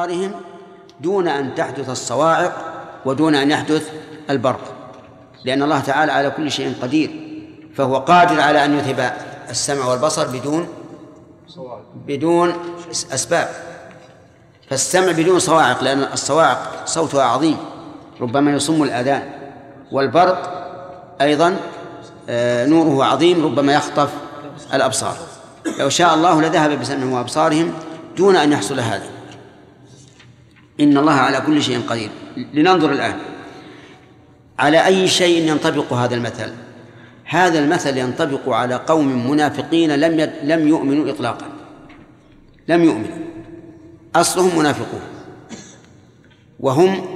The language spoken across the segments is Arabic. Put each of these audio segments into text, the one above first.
دون أن تحدث الصواعق ودون أن يحدث البرق، لأن الله تعالى على كل شيء قدير، فهو قادر على أن يذهب السمع والبصر بدون أسباب. فالسمع بدون صواعق، لأن الصواعق صوتها عظيم ربما يصم الآذان، والبرق أيضا نوره عظيم ربما يخطف الأبصار. لو شاء الله لذهب بسمعهم وأبصارهم دون أن يحصل هذا. إن الله على كل شيء قدير. لننظر الآن على أي شيء ينطبق هذا المثل. هذا المثل ينطبق على قوم منافقين لم يؤمنوا إطلاقا، لم يؤمنوا، أصلهم منافقون، وهم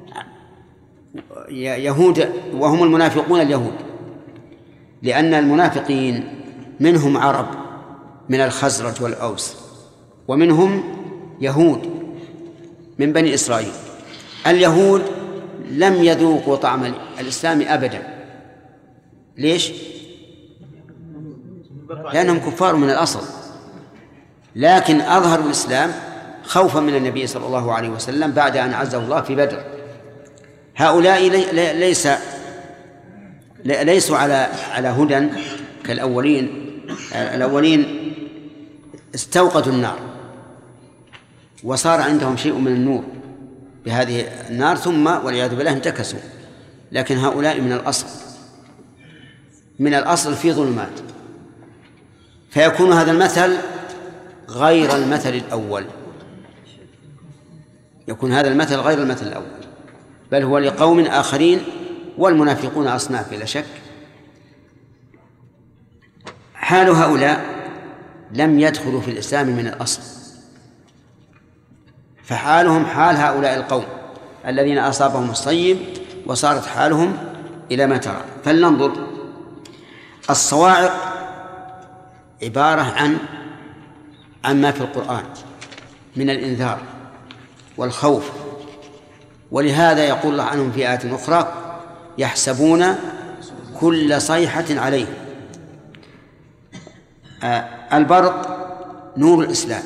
يهود، وهم المنافقون اليهود، لأن المنافقين منهم عرب من الخزرج والأوس، ومنهم يهود من بني إسرائيل. اليهود لم يذوقوا طعم الإسلام أبدا. ليش؟ لأنهم كفار من الأصل، لكن أظهروا الإسلام خوفا من النبي صلى الله عليه وسلم بعد أن عزه الله في بدر. هؤلاء ليسوا على هدى كالأولين. الأولين استوقدوا النار وصار عندهم شيء من النور بهذه النار، ثم والعياذ بالله انتكسوا. لكن هؤلاء من الأصل في ظلمات، فيكون هذا المثل غير المثل الأول، يكون هذا المثل غير المثل الأول، بل هو لقوم آخرين، والمنافقون أصناف بلا شك. حال هؤلاء لم يدخلوا في الإسلام من الأصل، فحالهم حال هؤلاء القوم الذين أصابهم الصيب وصارت حالهم إلى ما ترى. فلننظر. الصواعق عبارة عن ما في القرآن من الإنذار والخوف، ولهذا يقول الله عنهم في آية أخرى: يحسبون كل صيحة عليه. البرق نور الإسلام،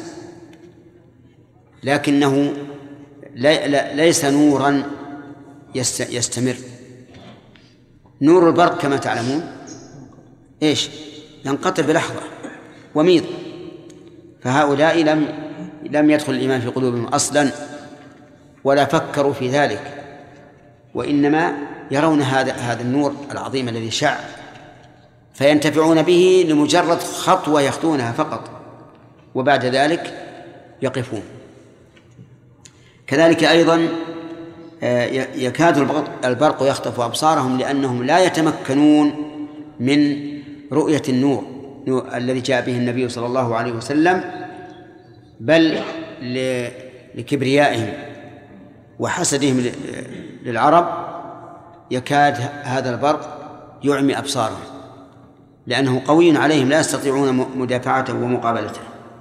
لكنه ليس نورا يستمر. نور البرق كما تعلمون ينقطع بلحظة وميض. فهؤلاء لم يدخل الإيمان في قلوبهم أصلا ولا فكروا في ذلك، وإنما يرون هذا النور العظيم الذي شع، فينتفعون به لمجرد خطوة يخطونها فقط، وبعد ذلك يقفون. كذلك أيضا يكاد البرق يخطف أبصارهم، لأنهم لا يتمكنون من رؤية النور الذي جاء به النبي صلى الله عليه وسلم، بل لكبريائهم وحسدهم للعرب يكاد هذا البرق يعمي أبصارهم، لأنه قوي عليهم لا يستطيعون مدافعته ومقابلته.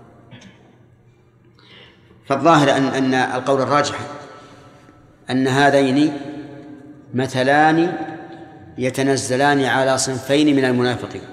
فالظاهر أن القول الراجح أن هذين مثلان يتنزلان على صنفين من المنافقين.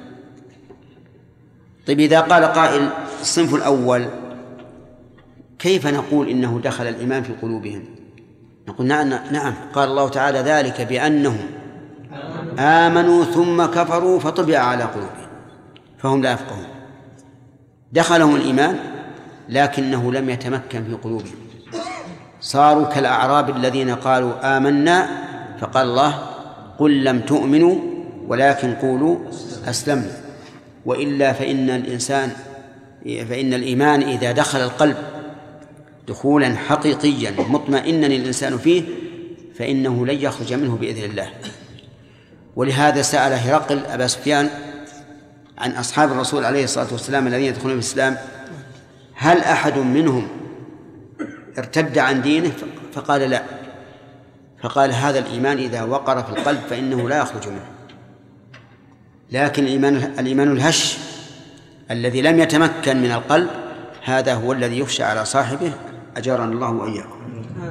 طيب، إذا قال قائل الصنف الأول كيف نقول إنه دخل الإيمان في قلوبهم؟ نقول نعم، قال الله تعالى: ذلك بأنهم آمنوا ثم كفروا فطبع على قلوبهم فهم لا يفقهون. دخلهم الإيمان لكنه لم يتمكن في قلوبهم، صاروا كالأعراب الذين قالوا آمنا، فقال الله: قل لم تؤمنوا ولكن قولوا أسلمنا. وإلا فإن الإيمان إذا دخل القلب دخولا حقيقيا مطمئنا الإنسان فيه فإنه لن يخرج منه بإذن الله. ولهذا سأل هرقل أبا سفيان عن أصحاب الرسول عليه الصلاة والسلام الذين يدخلون في الإسلام: هل أحد منهم ارتد عن دينه؟ فقال: لا. فقال: هذا الإيمان إذا وقر في القلب فإنه لا يخرج منه. لكن الإيمان الهش الذي لم يتمكن من القلب هذا هو الذي يخشى على صاحبه، أجارنا الله وإياكم.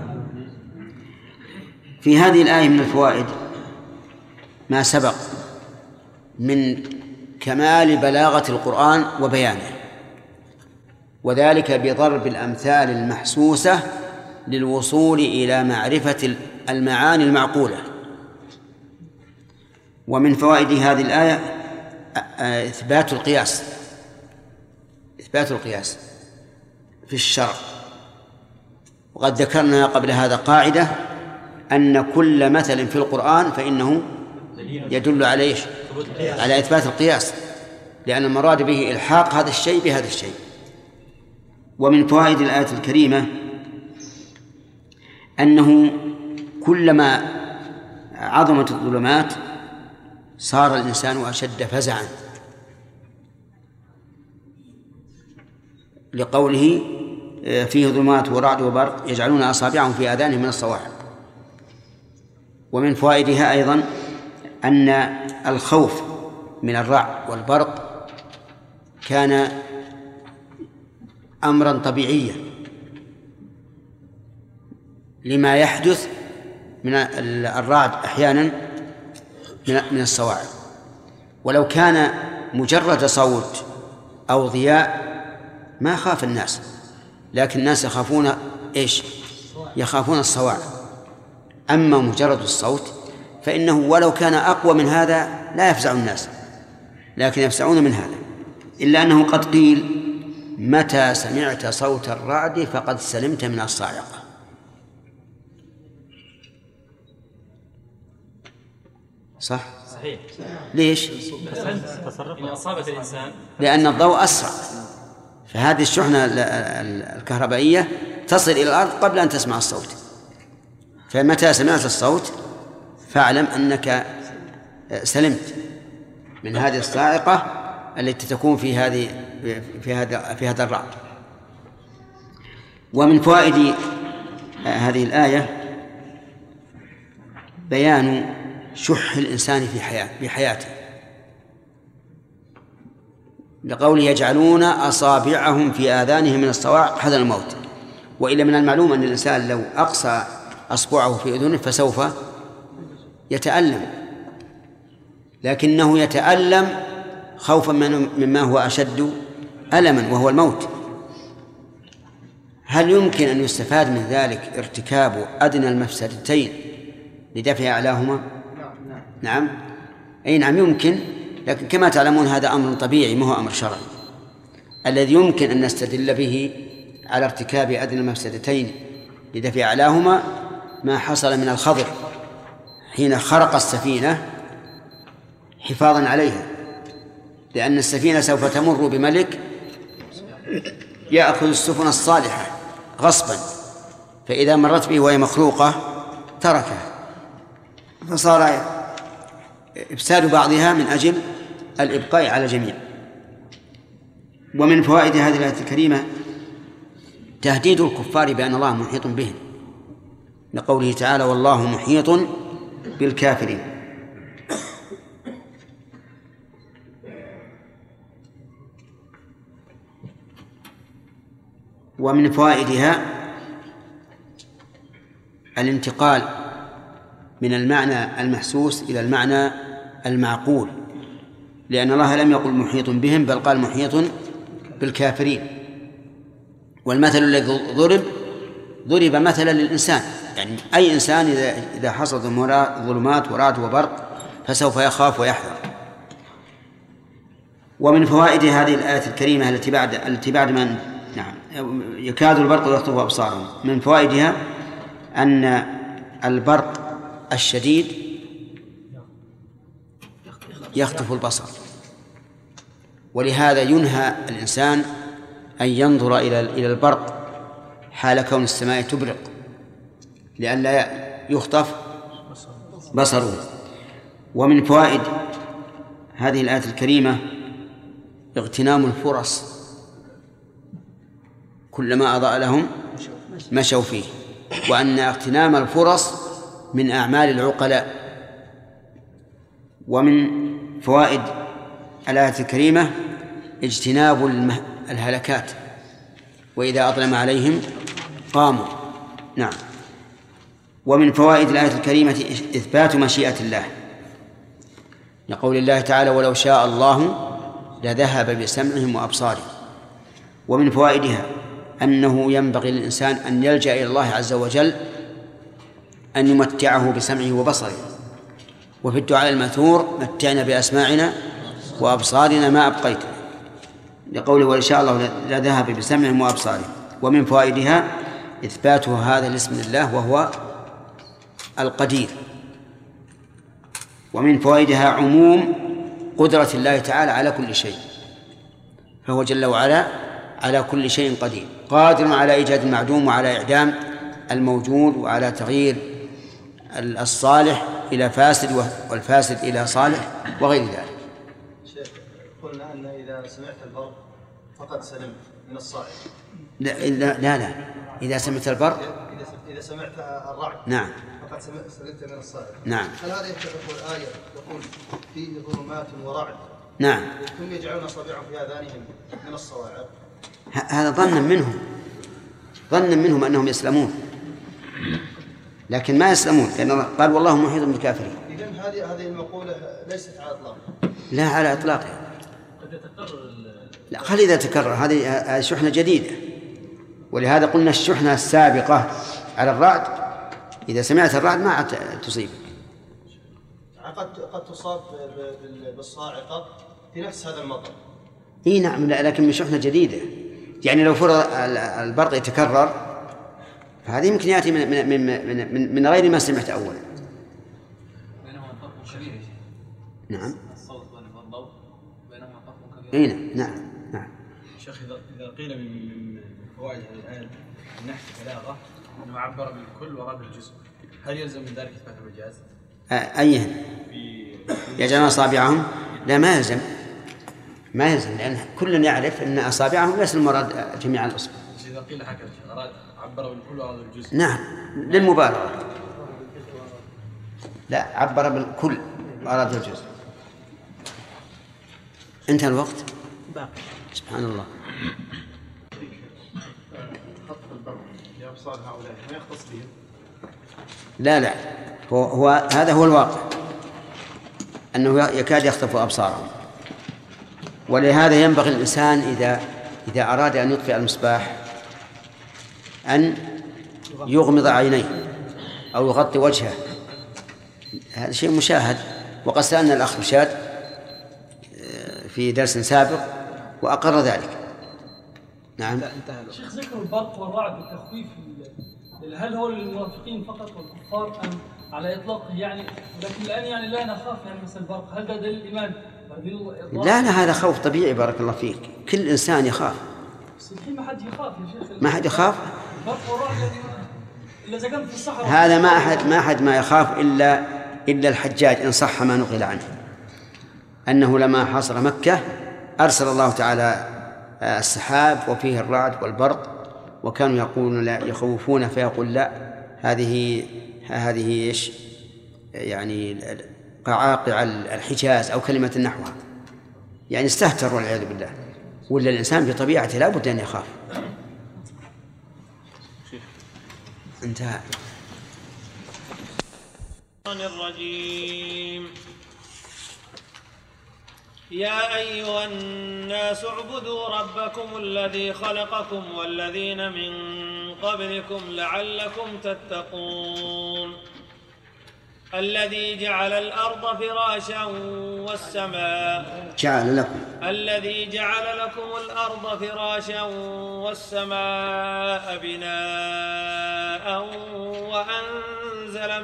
في هذه الآية من الفوائد ما سبق من كمال بلاغة القرآن وبيانه، وذلك بضرب الأمثال المحسوسة للوصول إلى معرفة المعاني المعقولة. ومن فوائد هذه الآية إثبات القياس في الشرع. وقد ذكرنا قبل هذا قاعدة أن كل مثل في القرآن فإنه يدل على على إثبات القياس، لأن المراد به إلحاق هذا الشيء بهذا الشيء. ومن فوائد الآية الكريمة أنه كلما عظمت الظلمات صار الإنسان أشد فزعا، لقوله فيه ظلمات ورعد وبرق يجعلون أصابعهم في آذانهم من الصواعق. ومن فوائدها أيضا أن الخوف من الرعد والبرق كان أمرا طبيعيا لما يحدث من الرعد أحيانا من الصواعق. ولو كان مجرد صوت أو ضياء ما خاف الناس، لكن الناس يخافون يخافون الصواعق. أما مجرد الصوت فإنه ولو كان أقوى من هذا لا يفزع الناس، لكن يفزعون من هذا. إلا أنه قد قيل متى سمعت صوت الرعد فقد سلمت من الصاعقة. صح؟ صحيح. ليش؟ إن أصابت الإنسان لأن الضوء أسرع، فهذه الشحنة الكهربائية تصل إلى الأرض قبل أن تسمع الصوت، فمتى سمعت الصوت فاعلم أنك سلمت من هذه الصاعقة التي تكون في هذا الرعد. ومن فوائد هذه الآية بيان شح الإنسان في حياته، لقوله يجعلون أصابعهم في آذانهم من الصواعق حذر الموت. وإلا من المعلوم أن الإنسان لو أقصى أصبعه في أذنه فسوف يتألم، لكنه يتألم خوفا مما هو أشد ألما وهو الموت. هل يمكن أن يستفاد من ذلك ارتكاب أدنى المفسدتين لدفع أعلاهما؟ نعم، أي نعم يمكن، لكن كما تعلمون هذا أمر طبيعي ما هو أمر شرعي. الذي يمكن أن نستدل به على ارتكاب أدنى المفسدتين لدفع أعلاهما ما حصل من الخضر حين خرق السفينة حفاظا عليها، لأن السفينة سوف تمر بملك يأخذ السفن الصالحة غصبا، فإذا مرت به وهي مخلوقة تركها، فصار إفساد بعضها من أجل الإبقاء على الجميع. ومن فوائد هذه الآية الكريمة تهديد الكفار بأن الله محيط بهم، لقوله تعالى والله محيط بالكافرين. ومن فوائدها الانتقال من المعنى المحسوس إلى المعنى المعقول، لأن الله لم يقل محيط بهم بل قال محيط بالكافرين. والمثل الذي ضرب مثلا للإنسان، يعني أي إنسان إذا حصلت ظلمات ورعد وبرق فسوف يخاف ويحذر. ومن فوائد هذه الآية الكريمة التي بعد من نعم يكاد البرق يخطف أبصارهم، من فوائدها أن البرق الشديد يخطف البصر، ولهذا ينهى الإنسان أن ينظر إلى البرق حال كون السماء تبرق لئلا يخطف بصره. ومن فوائد هذه الآية الكريمة اغتنام الفرص، كلما أضاء لهم مشوا فيه، وأن اغتنام الفرص من أعمال العقلاء. ومن فوائد الآية الكريمة اجتناب الهلكات، وإذا أظلم عليهم قاموا. نعم. ومن فوائد الآية الكريمة إثبات مشيئة الله، لقول الله تعالى ولو شاء الله لذهب بسمعهم وأبصارهم. ومن فوائدها أنه ينبغي للإنسان أن يلجأ إلى الله عز وجل أن يمتعه بسمعه وبصره. وفي الدعاء المأثور: متعنا بأسماعنا وأبصارنا ما أبقيتنا، لقوله: وإن شاء الله لذهب بسمعهم وأبصارهم. ومن فوائدها إثبات هذا الاسم لله وهو القدير. ومن فوائدها عموم قدرة الله تعالى على كل شيء، فهو جل وعلا على كل شيء قدير، قادر على إيجاد المعدوم وعلى إعدام الموجود وعلى تغيير الصالح إلى فاسد والفاسد إلى صالح وغير ذلك. شيخ، قلنا أن إذا سمعت البرق فقد سلمت من الصاعق. لا إذا سمعت البرق، إذا سمعت الرعد نعم فقد سلمت من الصاعق. نعم. هل هذا يتفق الآية تقول فيه ظلمات ورعد؟ نعم. ثم يجعلون أصابعهم في آذانهم من الصواعق. هذا ظنا منهم أنهم يسلمون، لكن ما يسلمون، لأن قال: والله محيط بالكافرين. إذن هذه المقولة ليست على إطلاق. لا على إطلاقها. قد يتكرر. لا، خلي إذا تكرر، هذه شحنة جديدة. ولهذا قلنا الشحنة السابقة على الرعد إذا سمعت الرعد ما عاد تصيب. قد تصاب بالصاعقة في نفس هذا المطر. إيه نعم، لكن من شحنة جديدة. يعني لو فرض البرق يتكرر فهذه يمكن يأتي من غير ما سمعت أولا. بينهما فرق كبير يا شيخ. نعم. الصوت والضوء بينهما فرق كبير. إيه نعم. شيخ، إذا قيل من فوائد هذه الآية من ناحية البلاغة أنه عبر بالكل وراد الجزء، هل يلزم من ذلك إثبات المجاز؟ أيهن؟ يجعلون أصابعهم؟ لا، ما يلزم، لأن كل يعرف أن أصابعهم ليس المراد جميع الأصبع. إذا قيل هكذا أراد عبر بالكل وراد الجزء. نعم، للمبالغة. لا، عبر بالكل وأراد الجزء. انتهى الوقت. سبحان الله. خط البرق لأبصار هؤلاء ما يختص بهم. لا هو هذا هو الواقع، أنه يكاد يخطف أبصارهم. ولهذا ينبغي الإنسان إذا أراد أن يطفئ المصباح أن يغمض عينيه أو يغطي وجهه. هذا شيء مشاهد، وقد سألنا الأخ رشاد في درس سابق وأقر ذلك. نعم. شيخ، ذكر البرق والرعد بالتخويف، هل هو للمنافقين فقط والكفار أم على إطلاقه؟ يعني لكن الآن يعني لا نخاف يعني مثل البرق، هل ده دليل الإيمان؟ لا هذا خوف طبيعي. بارك الله فيك، كل إنسان يخاف. بس الحين ما حد يخاف يا شيخ. ما حد يخاف. البرق والرعد إلا إذا كان في الصحراء. هذا ما أحد ما يخاف إلا الحجاج، إن صح ما نقل عنه أنه لما حاصر مكة أرسل الله تعالى السحاب وفيه الرعد والبرق، وكانوا يقولون لا، يخوفون، فيقول لا، هذه إيش يعني قعاقع الحجاز أو كلمة نحوها، يعني استهتر والعياذ بالله. ولا الإنسان بطبيعته لا بد أن يخاف. انتهى. الرجيم. يا أيها الناس اعبدوا ربكم الذي خلقكم والذين من قبلكم لعلكم تتقون. الذي جعل الأرض فراشا والسماء الذي جعل لكم الأرض فراشا والسماء بناء وأنزل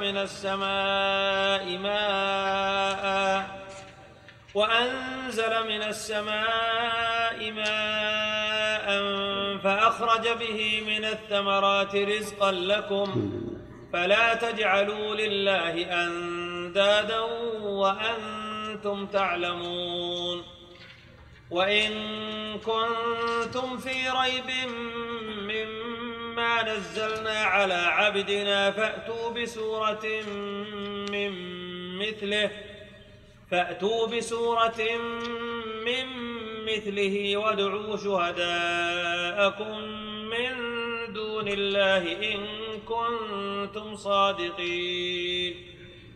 من السماء ماء فأخرج به من الثمرات رزقا لكم فلا تجعلوا لله أندادا وأنتم تعلمون. وإن كنتم في ريب مما نزلنا على عبدنا فأتوا بسورة من مثله وادعوا شهداءكم من دون الله إن كنتم صادقين.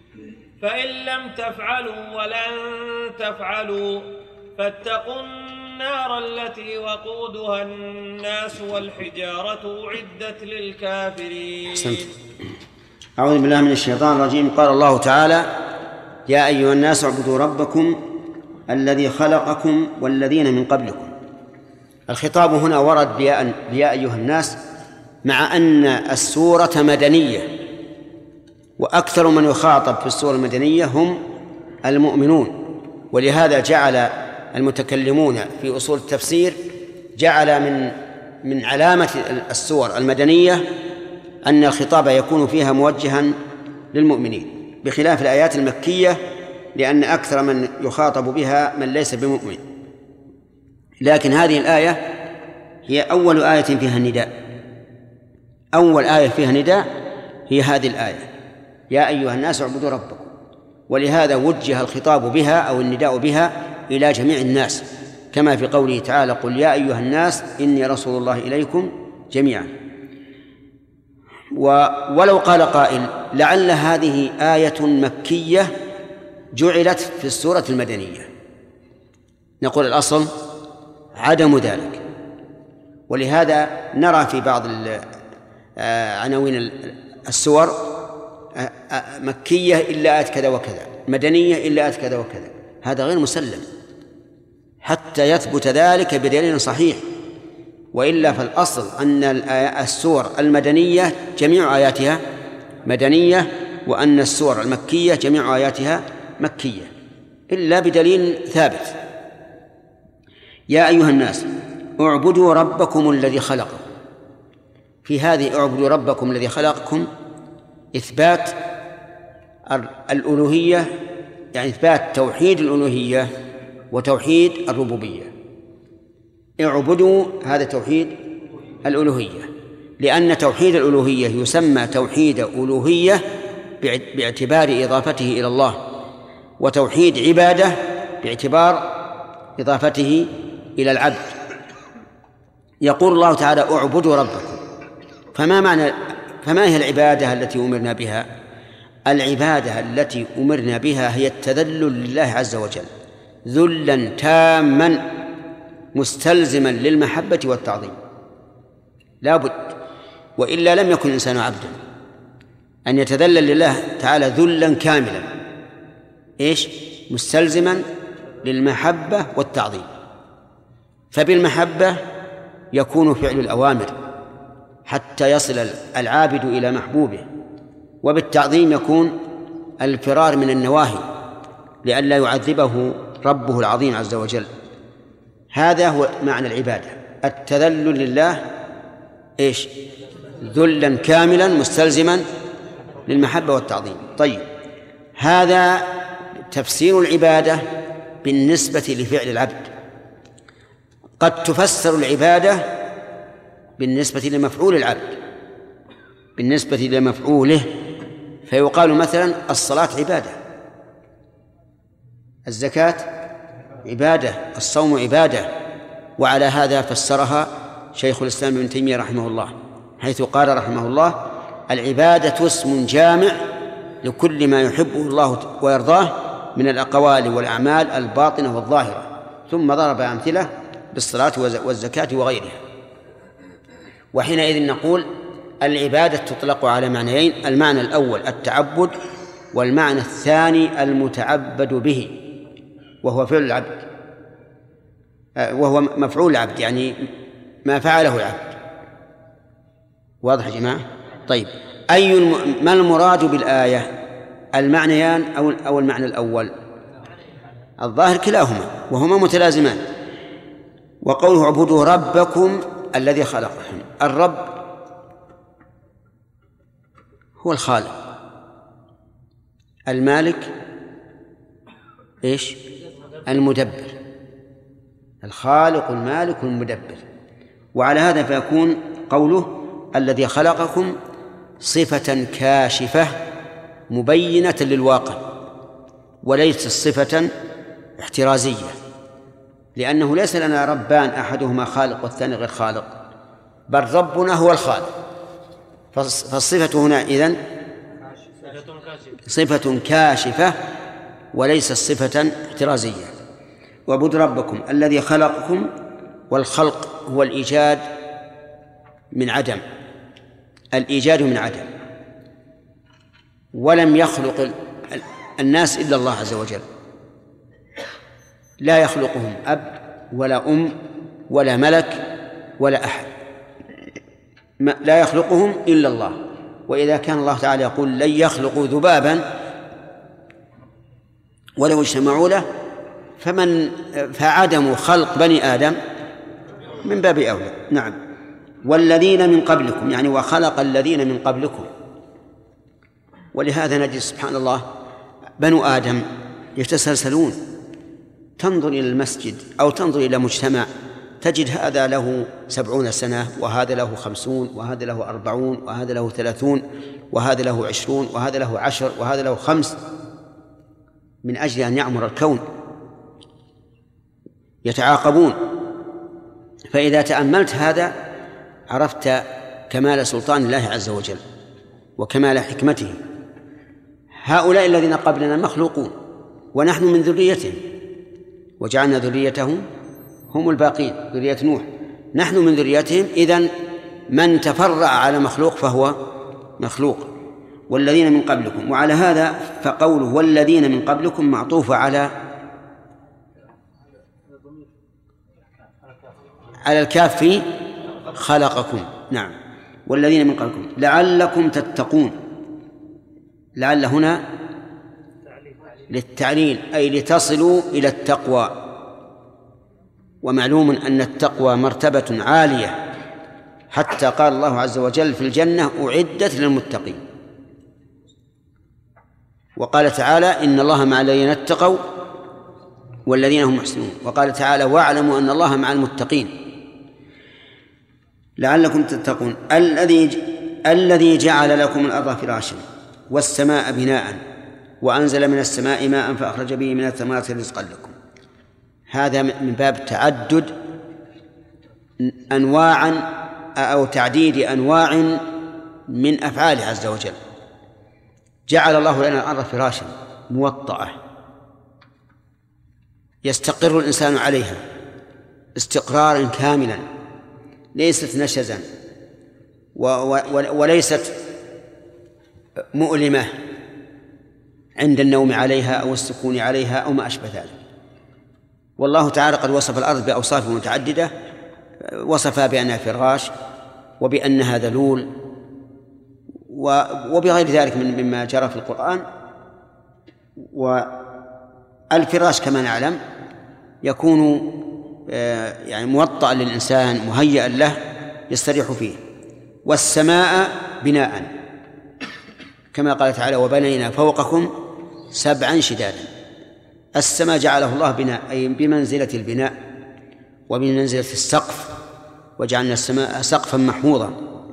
فإن لم تفعلوا ولن تفعلوا فاتقوا النار التي وقودها الناس والحجارة أعدت للكافرين. أحسنت. أعوذ بالله من الشيطان الرجيم. قال الله تعالى: يا أيها الناس اعبدوا ربكم الذي خلقكم والذين من قبلكم. الخطاب هنا ورد يا أيها الناس، مع أن السورة مدنية، وأكثر من يخاطب في السورة المدنية هم المؤمنون، ولهذا جعل المتكلمون في أصول التفسير جعل من علامة السور المدنية أن الخطاب يكون فيها موجها للمؤمنين، بخلاف الآيات المكية، لأن أكثر من يخاطب بها من ليس بمؤمن. لكن هذه الآية هي أول آية فيها النداء، أول آية فيها نداء هي هذه الآية: يا أيها الناس اعبدوا ربكم. ولهذا وجه الخطاب بها أو النداء بها إلى جميع الناس، كما في قوله تعالى: قل يا أيها الناس إني رسول الله إليكم جميعا. ولو قال قائل: لعل هذه آية مكية جعلت في السورة المدنية، نقول الأصل عدم ذلك. ولهذا نرى في بعض عناوين السور مكية إلا آية كذا وكذا، مدنية إلا آية كذا وكذا. هذا غير مسلم حتى يثبت ذلك بدليل صحيح، وإلا فالأصل أن السور المدنية جميع آياتها مدنية، وأن السور المكية جميع آياتها مكية، إلا بدليل ثابت. يا أيها الناس اعبدوا ربكم الذي خلقكم. في هذه اعبدوا ربكم الذي خلقكم إثبات الألوهية، يعني إثبات توحيد الألوهية وتوحيد الربوبية. اعبدوا هذا توحيد الألوهية، لأن توحيد الألوهية يسمى توحيد ألوهية باعتبار إضافته إلى الله، وتوحيد عبادة باعتبار إضافته إلى العبد. يقول الله تعالى: اعبدوا ربكم. فما هي العبادة التي أمرنا بها؟ العبادة التي أمرنا بها هي التذلل لله عز وجل ذلا تاما مستلزما للمحبة والتعظيم، لا بد، وإلا لم يكن الإنسان عبدا. أن يتذلل لله تعالى ذلا كاملا مستلزما للمحبة والتعظيم. فبالمحبة يكون فعل الأوامر حتى يصل العابد إلى محبوبه، وبالتعظيم يكون الفرار من النواهي لئلا يعذبه ربه العظيم عز وجل. هذا هو معنى العبادة، التذلل لله ذلا كاملا مستلزما للمحبة والتعظيم. طيب، هذا تفسير العبادة بالنسبة لفعل العبد. قد تفسر العبادة بالنسبة لمفعول العبد، بالنسبة لمفعوله، فيقال مثلا: الصلاة عبادة، الزكاة عبادة، الصوم عبادة. وعلى هذا فسرها شيخ الإسلام ابن تيمية رحمه الله، حيث قال رحمه الله: العبادة اسم جامع لكل ما يحبه الله ويرضاه من الأقوال والأعمال الباطنة والظاهرة. ثم ضرب أمثلة بالصلاة والزكاة وغيرها. وحينئذ نقول العبادة تطلق على معنيين: المعنى الأول التعبد، والمعنى الثاني المتعبد به، وهو فعل العبد، وهو مفعول العبد، يعني ما فعله العبد. واضح يا جماعة؟ طيب، ما المراد بالآية؟ المعنيان أو المعنى الأول؟ الظاهر كلاهما، وهما متلازمان. وقوله اعبدوا ربكم الذي خلقكم، الرب هو الخالق، المالك المدبر، الخالق المالك المدبر. وعلى هذا فيكون قوله الذي خلقكم صفة كاشفة مبينة للواقع، وليس صفة احترازية، لأنه ليس لنا ربان أحدهما خالق والثاني غير خالق، بل ربنا هو الخالق. فالصفة هنا إذن صفة كاشفة وليس صفة احترازية. واعبدوا ربكم الذي خلقكم. والخلق هو الإيجاد من عدم، الإيجاد من عدم. ولم يخلق الناس إلا الله عز وجل، لا يخلقهم أب ولا أم ولا ملك ولا أحد، لا يخلقهم إلا الله. وإذا كان الله تعالى يقول لن يخلقوا ذبابا ولو اجتمعوا له فعدم خلق بني آدم من باب أولى. نعم. والذين من قبلكم، يعني وخلق الذين من قبلكم. ولهذا نجد سبحان الله بنو آدم يتسلسلون، تنظر إلى المسجد أو تنظر إلى مجتمع تجد هذا له 70 سنة، وهذا له 50، وهذا له 40، وهذا له 30، وهذا له 20، وهذا له 10، وهذا له 5، من أجل أن يعمر الكون يتعاقبون. فإذا تأملت هذا عرفت كمال سلطان الله عز وجل وكمال حكمته. هؤلاء الذين قبلنا مخلوقون ونحن من ذريتهم، وجعلنا ذريتهم هم الباقين، ذرية نوح، نحن من ذريتهم. إذن من تفرع على مخلوق فهو مخلوق. والذين من قبلكم، وعلى هذا فقوله والذين من قبلكم معطوف على الكاف في خلقكم. نعم. والذين من قبلكم لعلكم تتقون. لعل هنا للتعليل، أي لتصلوا إلى التقوى. ومعلوم أن التقوى مرتبة عالية، حتى قال الله عز وجل في الجنة أعدت للمتقين. وقال تعالى إن الله مع الذين اتقوا والذين هم محسنون. وقال تعالى واعلموا أن الله مع المتقين. لعلكم تتقون. الذي جعل لكم الأرض فراشا والسماء بناء وأنزل من السماء ماء فأخرج به من الثمرات رزقا لكم. هذا من باب تعدد أنواع أو تعديد أنواع من أفعاله عز وجل. جعل الله لنا الأرض فراشا موطأة يستقر الإنسان عليها استقرارا كاملا، ليست نشزا وليست مؤلمة عند النوم عليها أو السكون عليها أو ما أشبه ذلك. والله تعالى قد وصف الأرض بأوصاف متعددة، وصفها بأنها فراش وبأنها ذلول وبغير ذلك مما جرى في القرآن. والفراش كما نعلم يكون يعني موطأ للإنسان مهيئا له يستريح فيه. والسماء بناء كما قال تعالى وبنينا فوقكم 7 شدادا. السماء جعله الله بناء أي بمنزلة البناء وبمنزلة السقف، وجعلنا السماء سقفا محفوظا.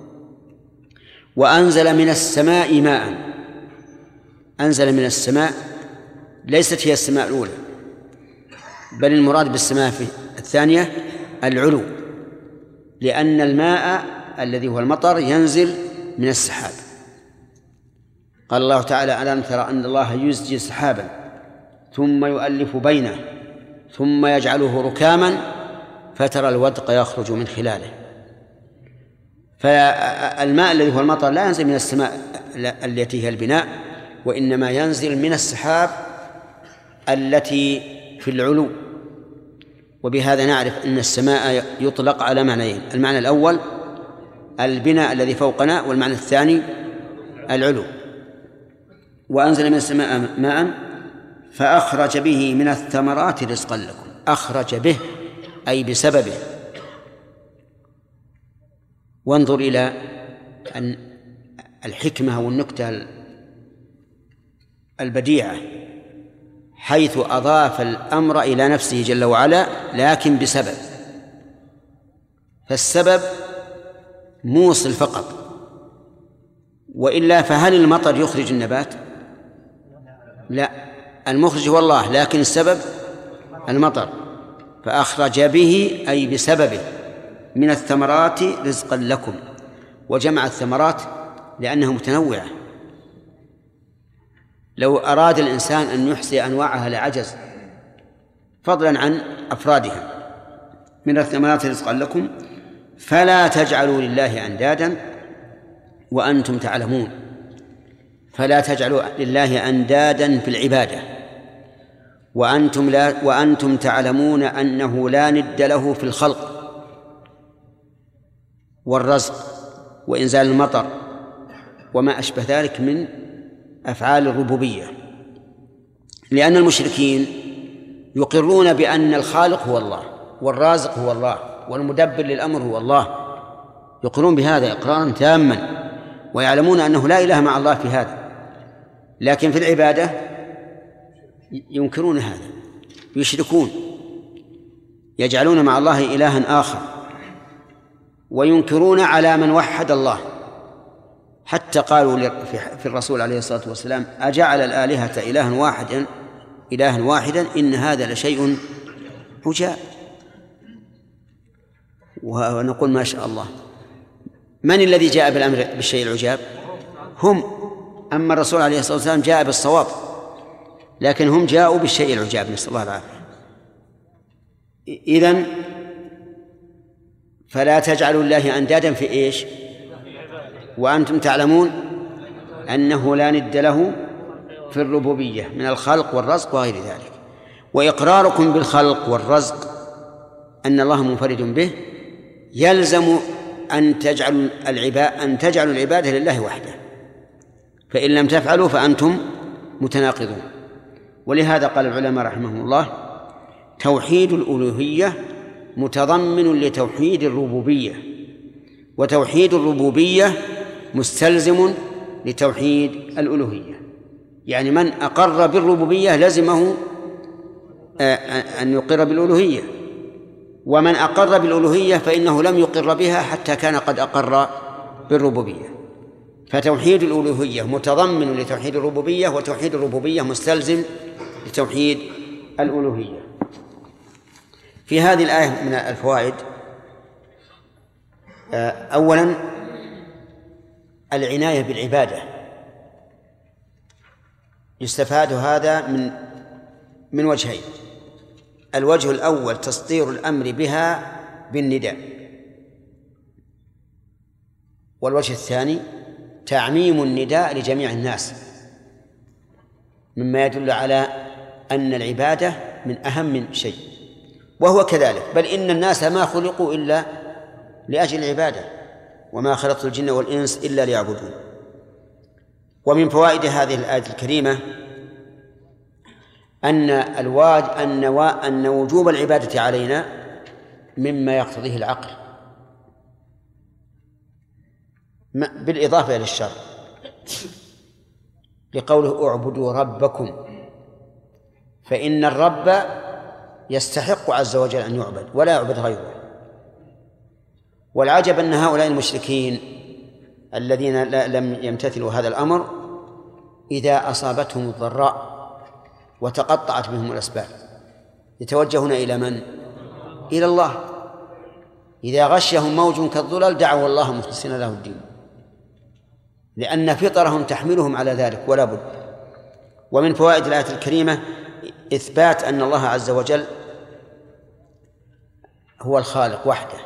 وأنزل من السماء ماء. أنزل من السماء ليست هي السماء الأولى، بل المراد بالسماء الثانية العلو، لأن الماء الذي هو المطر ينزل من السحاب. قال الله تعالى ألم ترى أن الله يزجي سحابا ثم يؤلف بينه ثم يجعله ركاما فترى الودق يخرج من خلاله. فالماء الذي هو المطر لا ينزل من السماء التي هي البناء، وإنما ينزل من السحاب التي في العلو. وبهذا نعرف أن السماء يطلق على معنيين: المعنى الأول البناء الذي فوقنا، والمعنى الثاني العلو. وأنزل من السماء ماء فأخرج به من الثمرات رزقا لكم. أخرج به أي بسببه. وانظر إلى الحكمة والنكتة البديعة، حيث أضاف الأمر إلى نفسه جل وعلا لكن بسبب. فالسبب موصل فقط، وإلا فهل المطر يخرج النبات؟ لا، المخرج هو الله، لكن السبب المطر. فأخرج به أي بسببه من الثمرات رزقا لكم. وجمع الثمرات لأنها متنوعة. لو أراد الإنسان أن يحصي أنواعها لعجز، فضلا عن أفرادها. من الثمرات رزقا لكم فلا تجعلوا لله أندادا وأنتم تعلمون. فلا تجعلوا لله أندادا في العبادة وأنتم تعلمون أنه لا ند له في الخلق والرزق وإنزال المطر وما أشبه ذلك من أفعال الربوبية، لأن المشركين يقرون بأن الخالق هو الله والرازق هو الله والمدبر للأمر هو الله، يقرون بهذا إقرارا تاما ويعلمون أنه لا إله مع الله في هذا، لكن في العبادة ينكرون هذا، يشركون، يجعلون مع الله إلها آخر، وينكرون على من وحد الله، حتى قالوا في الرسول عليه الصلاة والسلام: أجعل الآلهة إلها واحدا إن هذا لشيء عجاب. ونقول ما شاء الله. من الذي جاء بالأمر بالشيء العجاب؟ هم. أما الرسول عليه الصلاة والسلام جاء بالصواب، لكن هم جاءوا بالشيء العجاب، نسأل الله العافية. إذن فلا تجعلوا الله أندادا في إيش؟ وأنتم تعلمون أنه لا ند له في الربوبية من الخلق والرزق وغير ذلك. وإقراركم بالخلق والرزق أن الله منفرد به يلزم أن تجعلوا العبادة لله وحده، فإن لم تفعلوا فأنتم متناقضون. ولهذا قال العلماء رحمهم الله: توحيد الألوهية متضمن لتوحيد الربوبية، وتوحيد الربوبية مستلزم لتوحيد الألوهية. يعني من أقر بالربوبية لزمه أن يقر بالألوهية، ومن أقر بالألوهية فإنه لم يقر بها حتى كان قد أقر بالربوبية. فتوحيد الألوهية متضمن لتوحيد الربوبية، وتوحيد الربوبية مستلزم لتوحيد الألوهية. في هذه الآية من الفوائد: أولا العناية بالعبادة، يستفاد هذا من وجهين: الوجه الأول تسطير الأمر بها بالنداء، والوجه الثاني تعميم النداء لجميع الناس، مما يدل على أن العبادة من أهم شيء، وهو كذلك، بل إن الناس ما خلقوا إلا لأجل العبادة، وما خلقت الجن والإنس إلا ليعبدون. ومن فوائد هذه الآية الكريمة أن وجوب العبادة علينا مما يقتضيه العقل بالإضافة إلى الشرع، لقوله: اعبدوا ربكم، فإن الرب يستحق عز وجل أن يعبد ولا يعبد غيره. والعجب أن هؤلاء المشركين الذين لم يمتثلوا هذا الأمر إذا أصابتهم الضراء وتقطعت بهم الأسباب يتوجهون إلى من؟ إلى الله. إذا غشهم موج كالظلل دعوا الله مخلصين له الدين، لأن فطرهم تحملهم على ذلك ولا بد. ومن فوائد الآية الكريمة إثبات أن الله عز وجل هو الخالق وحده،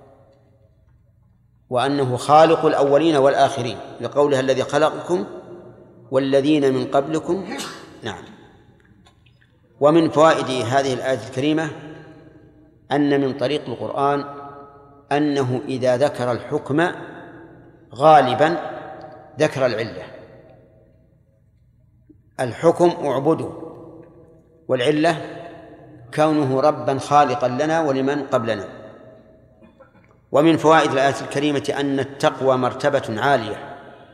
وأنه خالق الأولين والآخرين، لقولها: الذي خلقكم والذين من قبلكم. نعم. ومن فوائد هذه الآية الكريمة أن من طريق القرآن أنه إذا ذكر الحكم غالبا ذكر العلة. الحكم اعبدوا، والعلة كونه ربا خالقا لنا ولمن قبلنا. ومن فوائد الآية الكريمة أن التقوى مرتبة عالية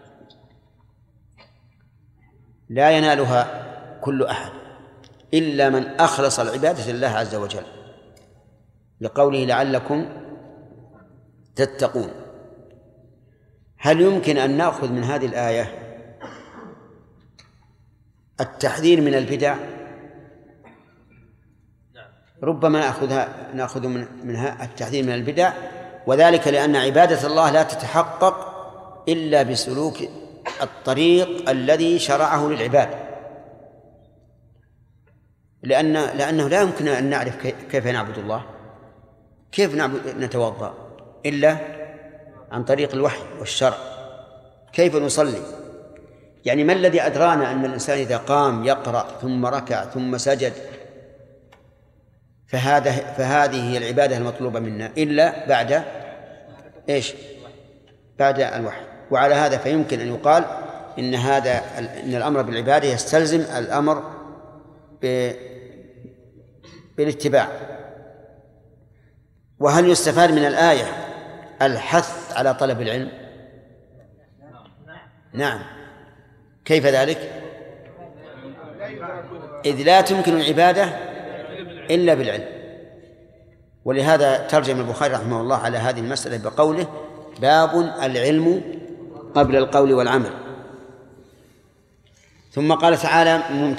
لا ينالها كل أحد إلا من أخلص العبادة لله عز وجل، لقوله: لعلكم تتقون. هل يمكن أن نأخذ من هذه الآية التحذير من البدع؟ ربما نأخذ منها التحذير من البدع، وذلك لأن عبادة الله لا تتحقق إلا بسلوك الطريق الذي شرعه للعباد، لأنه لا يمكن أن نعرف كيف نعبد الله، كيف نتوضأ إلا عن طريق الوحي والشرع، كيف نصلي. يعني ما الذي أدرانا أن الإنسان إذا قام يقرأ ثم ركع ثم سجد فهذه هي العبادة المطلوبة منا إلا بعد إيش؟ بعد الوحي. وعلى هذا فيمكن أن يقال إن الأمر بالعبادة يستلزم الأمر بالاتباع. وهل يستفاد من الآية الحث على طلب العلم؟ نعم. كيف ذلك؟ إذ لا تمكن العبادة إلا بالعلم. ولهذا ترجم البخاري رحمه الله على هذه المسألة بقوله: باب العلم قبل القول والعمل. ثم قال تعالى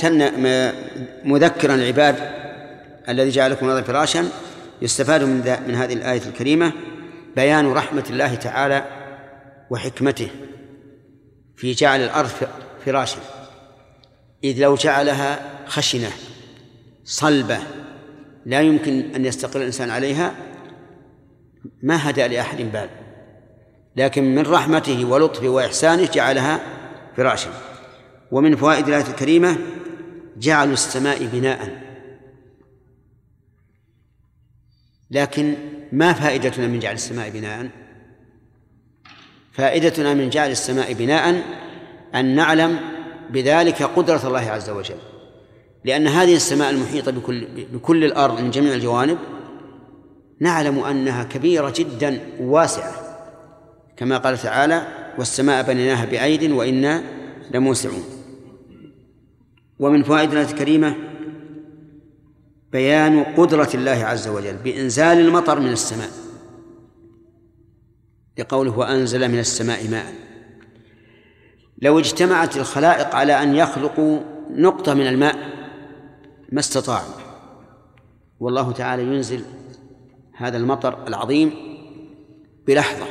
مذكرا العباد الذي جعلكم الأرض فراشا. يستفاد من هذه الآية الكريمة بيان رحمة الله تعالى وحكمته في جعل الأرض فراشا، إذ لو جعلها خشنة صلبة لا يمكن أن يستقر الإنسان عليها ما هدأ لأحد بال، لكن من رحمته ولطفه وإحسانه جعلها فراشا. ومن فوائد الآية الكريمة جعل السماء بناء. لكن ما فائدتنا من جعل السماء بناء؟ فائدتنا من جعل السماء بناء أن نعلم بذلك قدرة الله عز وجل، لأن هذه السماء المحيطة بكل الأرض من جميع الجوانب نعلم أنها كبيرة جدا واسعة، كما قال تعالى: والسماء بنيناها بأيد وإنا لموسعون. ومن فوائد الآية الكريمة بيان قدرة الله عز وجل بإنزال المطر من السماء، لقوله: وأنزل من السماء ماء. لو اجتمعت الخلائق على أن يخلقوا نقطة من الماء ما استطاعوا، والله تعالى ينزل هذا المطر العظيم بلحظة.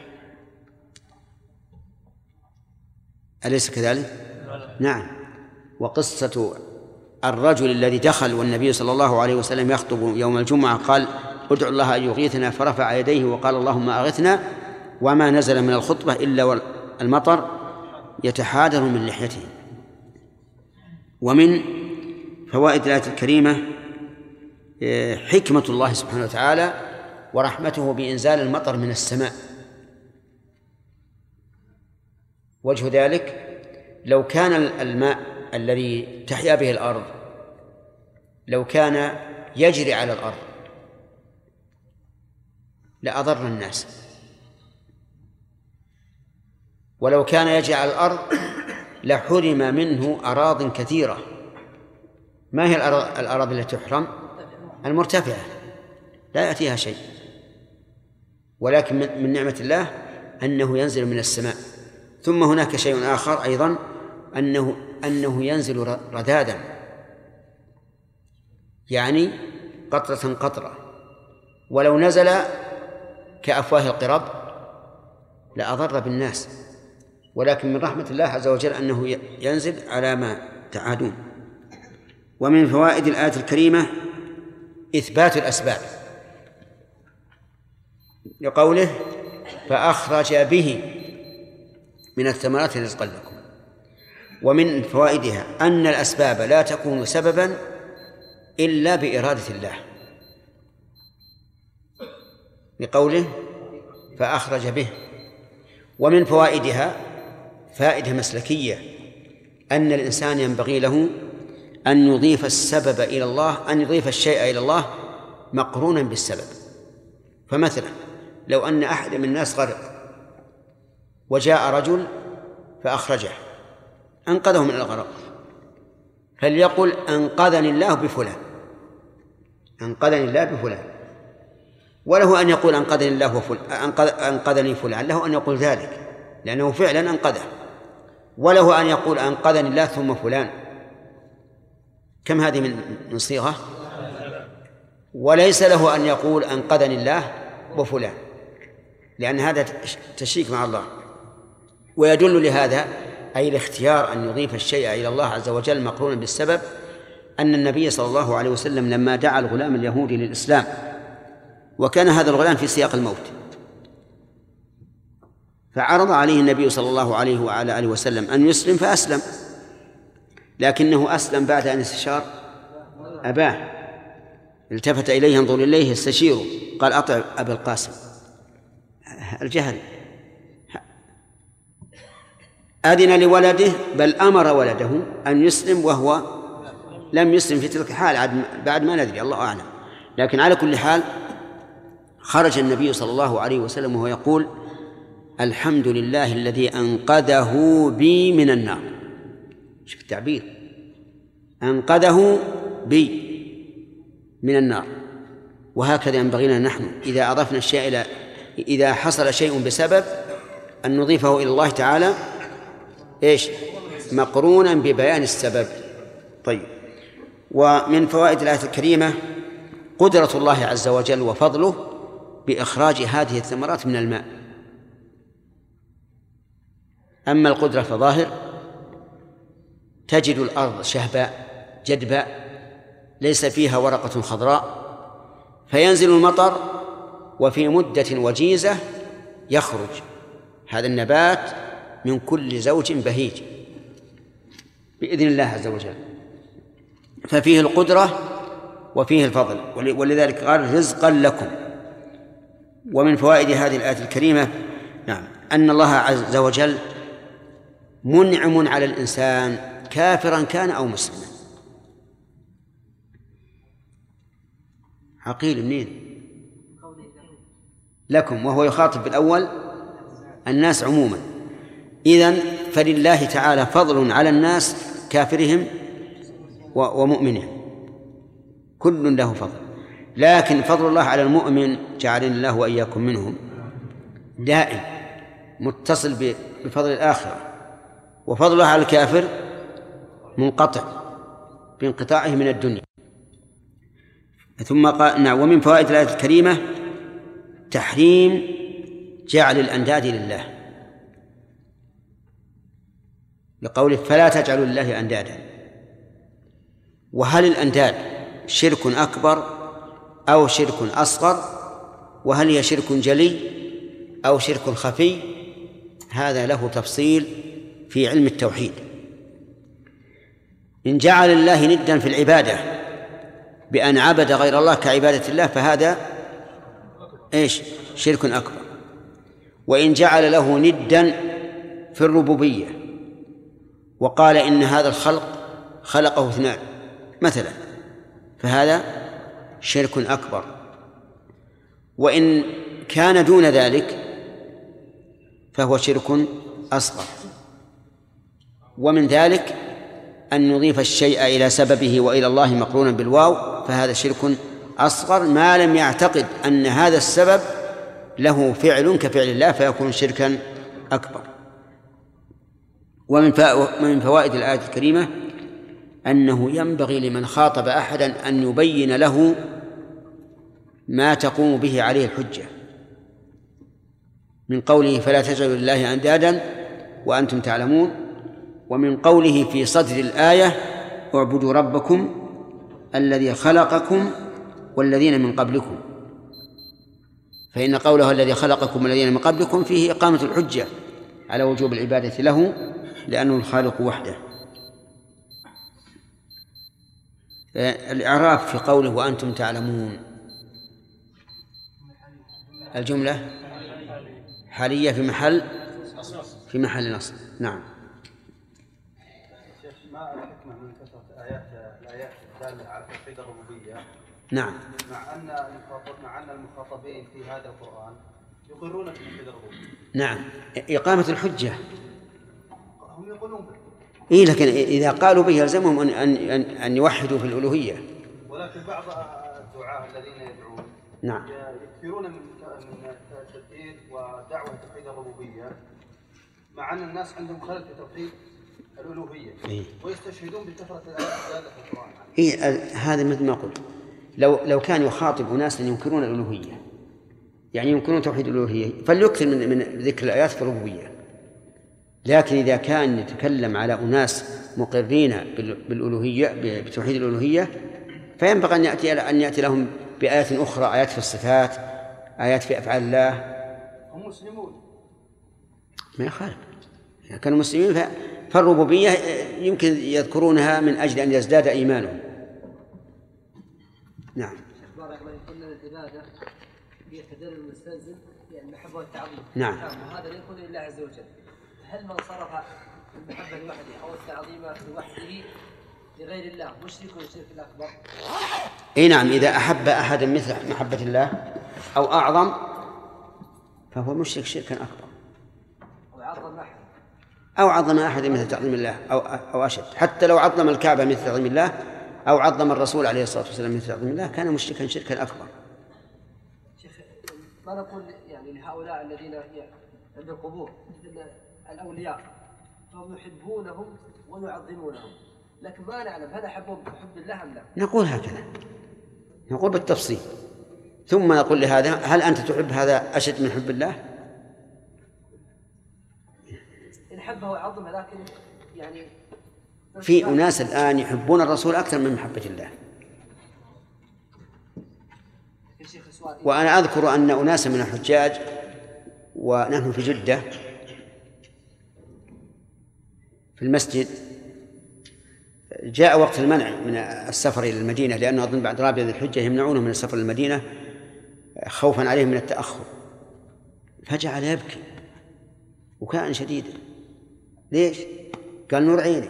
أليس كذلك؟ نعم. وقصة الرجل الذي دخل والنبي صلى الله عليه وسلم يخطب يوم الجمعة قال: ادعوا الله أن يغيثنا، فرفع يديه وقال: اللهم أغثنا، وما نزل من الخطبة إلا المطر يتحادر من لحيته. ومن فوائد الآية الكريمة حكمة الله سبحانه وتعالى ورحمته بإنزال المطر من السماء. وجه ذلك لو كان الماء الذي تحيا به الأرض لو كان يجري على الأرض لأضر الناس، ولو كان يجري على الأرض لحرم منه أراضٍ كثيرة. ما هي الأراضي التي تحرم؟ المرتفعة لا يأتيها شيء، ولكن من نعمة الله أنه ينزل من السماء. ثم هناك شيء آخر أيضا، أنه ينزل رذاذا، يعني قطرة قطرة، ولو نزل كأفواه القرب لأضر بالناس، ولكن من رحمة الله عز وجل أنه ينزل على ما تعادون. ومن فوائد الآية الكريمة إثبات الأسباب، لقوله: فأخرج به من الثمرات رزقا لكم. ومن فوائدها أن الأسباب لا تكون سببا إلا بإرادة الله، لقوله: فأخرج به. ومن فوائدها فائدة مسلكية، أن الإنسان ينبغي له أن يضيف السبب إلى الله، أن يضيف الشيء إلى الله مقرونا بالسبب. فمثلا لو أن أحد من الناس غرق وجاء رجل فأخرجه أنقذه من الغرق، فليقل: أنقذني الله بفلان، أنقذني الله بفلان. وله أن يقول: أنقذني الله أنقذني فلان، له أن يقول ذلك لأنه فعلا أنقذه. وله أن يقول: أنقذني الله ثم فلان. كم هذه من صيغة؟ وليس له أن يقول: أنقذني الله وفلان، لأن هذا تشريك مع الله. ويدل لهذا أي الاختيار أن يضيف الشيء إلى الله عز وجل مقرونا بالسبب أن النبي صلى الله عليه وسلم لما دعا الغلام اليهودي للإسلام، وكان هذا الغلام في سياق الموت، فعرض عليه النبي صلى الله عليه وعلى آله وسلم أن يسلم فأسلم، لكنه أسلم بعد أن استشار أباه، التفت إليه ينظر إليه يستشيره، قال أطع أبا القاسم. الجهل. أذن لولده، بل أمر ولده أن يسلم وهو لم يسلم في تلك الحال، بعد ما ندري، الله أعلم. لكن على كل حال خرج النبي صلى الله عليه وسلم وهو يقول: الحمد لله الذي أنقذه بي من النار. شوف التعبير، أنقذه بي من النار. وهكذا ينبغي لنا نحن إذا أضفنا الشيء إذا حصل شيء بسبب أن نضيفه إلى الله تعالى مقرونا ببيان السبب. طيب، ومن فوائد الآية الكريمة قدرة الله عز وجل وفضله بإخراج هذه الثمرات من الماء. أما القدرة فظاهر، تجد الأرض شهباء جدباء ليس فيها ورقة خضراء، فينزل المطر وفي مدة وجيزة يخرج هذا النبات من كل زوج بهيج بإذن الله عز وجل. ففيه القدرة وفيه الفضل، ولذلك قال رزقا لكم. ومن فوائد هذه الآية الكريمة أن الله عز وجل منعم على الإنسان كافرا كان أو مسلما. عقيل منين؟ لكم، وهو يخاطب بالأول الناس عموما. إذن فلله تعالى فضل على الناس كافرهم ومؤمنهم، كل له فضل. لكن فضل الله على المؤمن جعلنا الله وإياكم منهم دائم متصل بفضل الآخرة، وفضل الله على الكافر منقطع بانقطاعه من الدنيا. ثم قال: ومن فوائد الآية الكريمة تحريم جعل الأنداد لله، لقوله فلا تجعلوا لله أندادا. وهل الأنداد شرك أكبر أو شرك أصغر؟ وهل هي شرك جلي أو شرك خفي؟ هذا له تفصيل في علم التوحيد. إن جعل الله ندا في العبادة بأن عبد غير الله كعبادة الله فهذا شرك أكبر. وإن جعل له ندا في الربوبية وقال إن هذا الخلق خلقه اثنان مثلا فهذا شرك أكبر. وإن كان دون ذلك فهو شرك أصغر. ومن ذلك أن نضيف الشيء إلى سببه وإلى الله مقرونا بالواو فهذا شرك أصغر، ما لم يعتقد أن هذا السبب له فعل كفعل الله فيكون شركا أكبر. ومن فوائد الآية الكريمة أنه ينبغي لمن خاطب أحدا أن يبين له ما تقوم به عليه الحجة، من قوله فلا تجعلوا لله أندادا وأنتم تعلمون، ومن قوله في صدر الآية اعبدوا ربكم الذي خلقكم والذين من قبلكم، فإن قوله الذي خلقكم والذين من قبلكم فيه إقامة الحجة على وجوب العبادة له لأنه الخالق وحده. الإعراب في قوله وأنتم تعلمون الجملة حالية في محل نصب. نعم. ما الحكمة من كثرة الآيات الدالة على توحيد الربوبية؟ نعم. مع أن المخاطبين في هذا القرآن يقرون بتوحيد الربوبية. نعم، إقامة الحجة. هم يقولون به. لكن إذا قالوا به يلزمهم أن يوحدوا في الألوهية. ولكن بعض الدعاة الذين يدعون نعم يكثرون من التوحيد ودعوة توحيد الربوبية، مع أن الناس عندهم خلل في توحيد الألوهية ويستشهدون بكثرة الآيات الدالة في القرآن. هذا مثل ما قلت، لو كان يخاطب أناس ينكرون الألوهية، يعني ينكرون توحيد الألوهية، فليكثر من ذكر الآيات في الربوبية. لكن إذا كان يتكلم على أناس مقرين بالألوهية بتوحيد الألوهية، فينبغي أن يأتي لهم بآيات أخرى، آيات في الصفات، آيات في أفعال الله. هم مسلمون ما يخالف، إذا كانوا مسلمين فالربوبية يمكن يذكرونها من أجل أن يزداد إيمانهم. نعم. بارك الله فيكم. العبادة هي تدل المستلزم يعني المحبة والتعظيم. نعم. وهذا لا يكون لله عز وجل. هل من صرف المحبة لوحده أو التعظيم لوحده لغير الله مشرك والشرك الأكبر؟ اي نعم، إذا أحب أحدا مثل محبة الله أو أعظم فهو مشرك شركا أكبر، أو عظم أحد مثل تعظيم الله أو أشد. حتى لو عظم الكعبة مثل تعظيم الله أو عظم الرسول عليه الصلاة والسلام مثل تعظيم الله كان مشركا شركا أكبر. شيخ، ما نقول يعني لهؤلاء الذين عند القبور مثل الأولياء فهم يحبونهم ويعظمونهم، لكن ما نعلم هل أحبهم بحب الله أم لا؟ نقول هكذا، نقول بالتفصيل، ثم نقول لهذا هل أنت تحب هذا أشد من حب الله؟ إن حبه وعظمه، لكن يعني في أناس الآن يحبون الرسول أكثر من محبة الله. وأنا أذكر أن أناس من الحجاج ونحن في جدة في المسجد جاء وقت المنع من السفر إلى المدينة، لأنه أظن بعد رابع ذي الحجة يمنعونهم من السفر إلى المدينة خوفا عليهم من التأخر، فجعل يبكي وكان شديدا. ليش؟ قال نور عيني.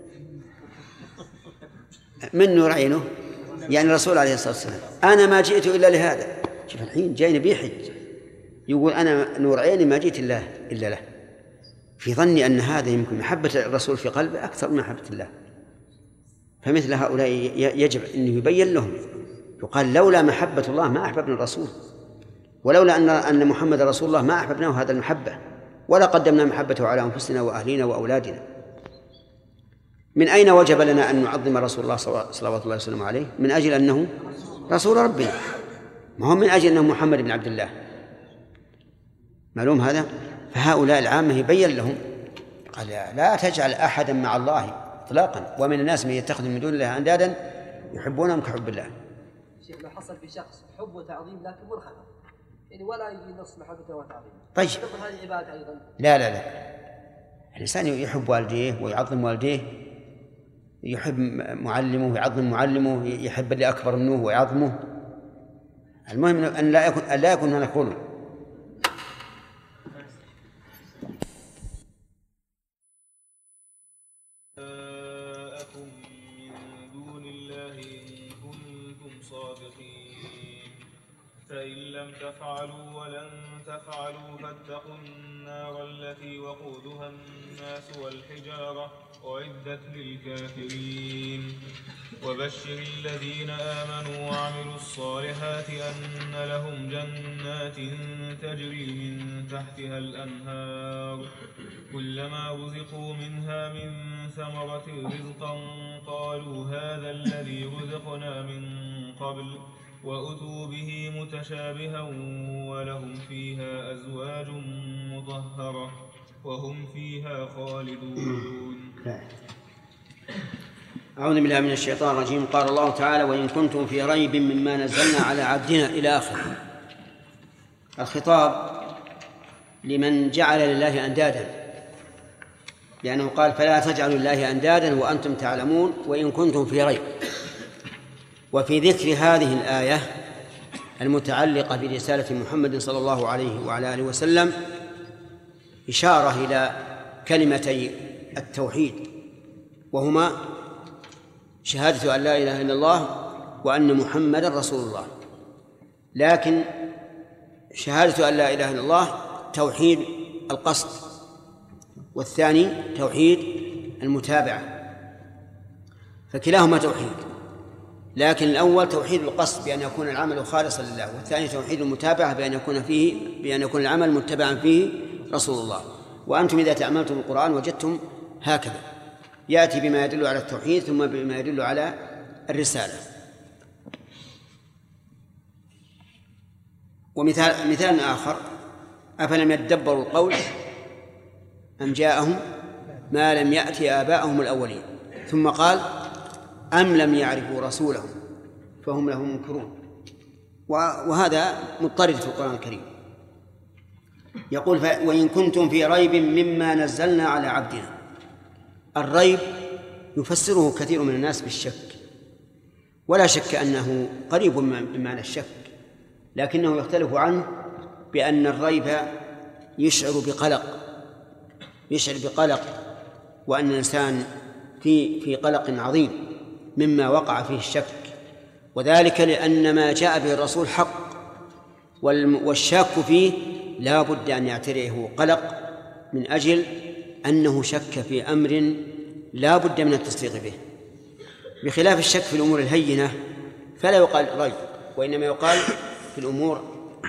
من نور عينه؟ يعني الرسول عليه الصلاة والسلام. أنا ما جئت إلا لهذا. شوف الحين جاي نبي حج يقول أنا نور عيني ما جئت إلا له، في ظني أن هذا يمكن محبة الرسول في قلبه أكثر من محبة الله. فمثل هؤلاء يجب أن يبين لهم، يقال لولا محبة الله ما أحببنا الرسول، ولولا أن محمد رسول الله ما أحببناه هذا المحبة، ولا قدمنا محبته على أنفسنا وأهلنا وأولادنا. من أين وجب لنا أن نعظم رسول الله صلوات الله وسلامه عليه؟ من أجل أنه رسول ربنا، ما هو من أجل أنه محمد بن عبد الله، معلوم هذا. فهؤلاء العامة يبين لهم قال لا تجعل أحدا مع الله إطلاقا، ومن الناس من يتخذ من دون الله أندادا يحبونهم كحب الله. شيخ، ما حصل في شخص حب وتعظيم لكن منخفض، يعني ولا يجي نص محبته وتعظيمه. طيب هذه عبادة أيضا. لا الإنسان يحب والديه ويعظم والديه، يحب معلمه ويعظم معلمه، يحب اللي أكبر منه ويعظمه. المهم أن لا يكون هناك غلو. جاءكم من دون الله إن كنتم صادقين، فإن لم تفعلوا ولن تفعلوا فاتقوا النار التي وقودها الناس والحجارة أعدت للكافرين. وبشر الذين آمنوا وعملوا الصالحات أن لهم جنات تجري من تحتها الأنهار كلما رزقوا منها من ثمرة رزقا قالوا هذا الذي رزقنا من قبل وأتوا به متشابها ولهم فيها أزواج مطهرة وهم فيها خالدون. أعوذ بالله من الشيطان الرجيم. قال الله تعالى وإن كنتم في ريب مما نزلنا على عبدنا إلى آخره. الخطاب لمن جعل لله أندادا، لأنه قال فلا تجعلوا لله أندادا وأنتم تعلمون وإن كنتم في ريب. وفي ذكر هذه الآية المتعلقة برسالة محمد صلى الله عليه وعلى آله وسلم إشارة إلى كلمتي التوحيد، وهما شهادة أن لا إله إلا الله وأن محمدا رسول الله. لكن شهادة أن لا إله إلا الله توحيد القصد، والثاني توحيد المتابعة، فكلاهما توحيد. لكن الأول توحيد القصد بأن يكون العمل خالصا لله، والثاني توحيد المتابعة بأن يكون العمل متبعا فيه رسول الله. وأنتم إذا تأملتم القرآن وجدتم هكذا، يأتي بما يدل على التوحيد ثم بما يدل على الرسالة. ومثال آخر أفلم يدبروا القول أم جاءهم ما لم يأتي آباءهم الأولين. ثم قال أم لم يعرفوا رسولهم فهم له منكرون، وهذا مضطرد في القرآن الكريم. يقول وإن كنتم في ريب مما نزلنا على عبدنا. الريب يفسره كثير من الناس بالشك، ولا شك أنه قريب من معنى الشك، لكنه يختلف عنه بأن الريب يشعر بقلق، وأن الإنسان في قلق عظيم مما وقع فيه الشك، وذلك لأن ما جاء به الرسول حق، والشاك فيه لا بد أن يعتريه قلق من أجل أنه شك في أمر لا بد من التصديق به، بخلاف الشك في الأمور الهينة فلا يقال ريب، وإنما يقال في الأمور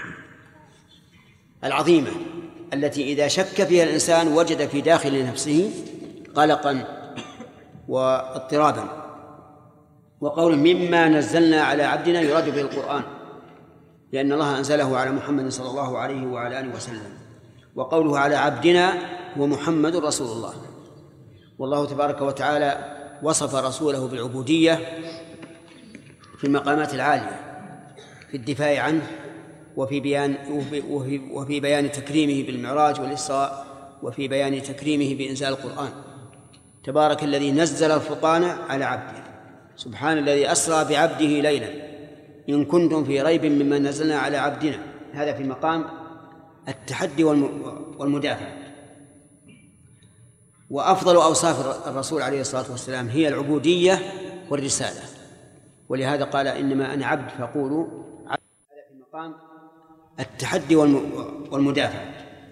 العظيمة التي إذا شك فيها الإنسان وجد في داخل نفسه قلقا واضطرابا. وقول مما نزلنا على عبدنا يراد به القرآن، لأن الله أنزله على محمد صلى الله عليه وعلى آله وسلم، وقوله على عبدنا هو محمد رسول الله. والله تبارك وتعالى وصف رسوله بالعبودية في المقامات العالية، في الدفاع عنه وفي بيان تكريمه بالمعراج والإسراء، وفي بيان تكريمه بإنزال القرآن. تبارك الذي نزل الفرقان على عبده، سبحان الذي أسرى بعبده ليلا، إن كنتم في ريب مما نزلنا على عبدنا. هذا في مقام التحدي والمدافع. وأفضل أوصاف الرسول عليه الصلاة والسلام هي العبودية والرسالة، ولهذا قال إنما أنا عبد فقولوا عبد. هذا في مقام التحدي والمدافع.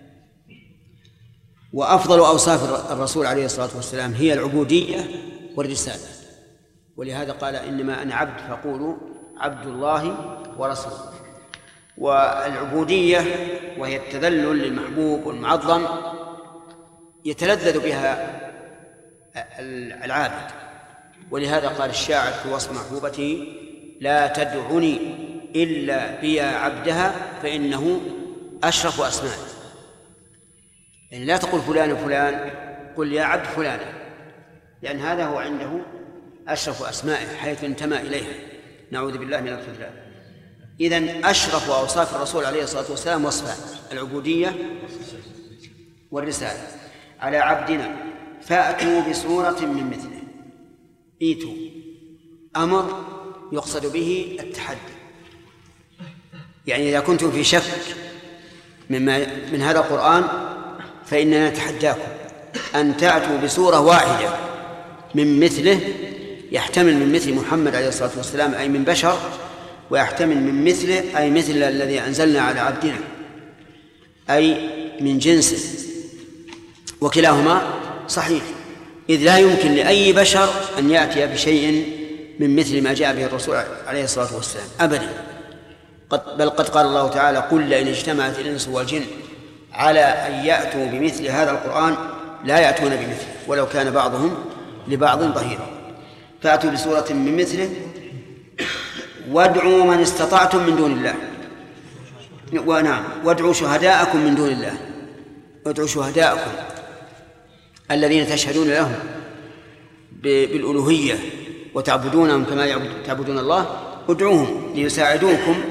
وأفضل أوصاف الرسول عليه الصلاة والسلام هي العبودية والرسالة، ولهذا قال إنما أنا عبد فقولوا عبد الله ورسوله. والعبودية وهي التذلل للمحبوب والمعظم يتلذذ بها العابد، ولهذا قال الشاعر في وصف محبوبته لا تدعني إلا بيا عبدها فإنه أشرف أسماء. يعني لا تقل فلان فلان، قل يا عبد فلان، لأن هذا هو عنده أشرف أسمائه حيث انتمى إليها، نعوذ بالله من الخذلان. إذن أشرف أوصاف الرسول عليه الصلاة والسلام وصفان: العبودية والرسالة. على عبدنا فأتوا بسورة من مثله. إيتوا أمر يقصد به التحدي، يعني إذا كنتم في شك من هذا القرآن فإننا نتحداكم أن تأتوا بسورة واحدة من مثله، يحتمل من مثل محمد عليه الصلاة والسلام أي من بشر، ويحتمل من مثله أي مثل الذي أنزلنا على عبدنا أي من جنسه، وكلاهما صحيح، إذ لا يمكن لأي بشر أن يأتي بشيء من مثل ما جاء به الرسول عليه الصلاة والسلام أبدا. بل قد قال الله تعالى: قل لئن اجتمعت الإنس والجن على أن يأتوا بمثل هذا القرآن لا يأتون بمثله ولو كان بعضهم لبعض ظهيرا. فأتوا بسورة من مثله وادعوا من استطعتم من دون الله. ونعم، وادعوا شهداءكم من دون الله، وادعوا شهداءكم الذين تشهدون لهم بالألوهية وتعبدونهم كما تعبدون الله، ادعوهم ليساعدوكم.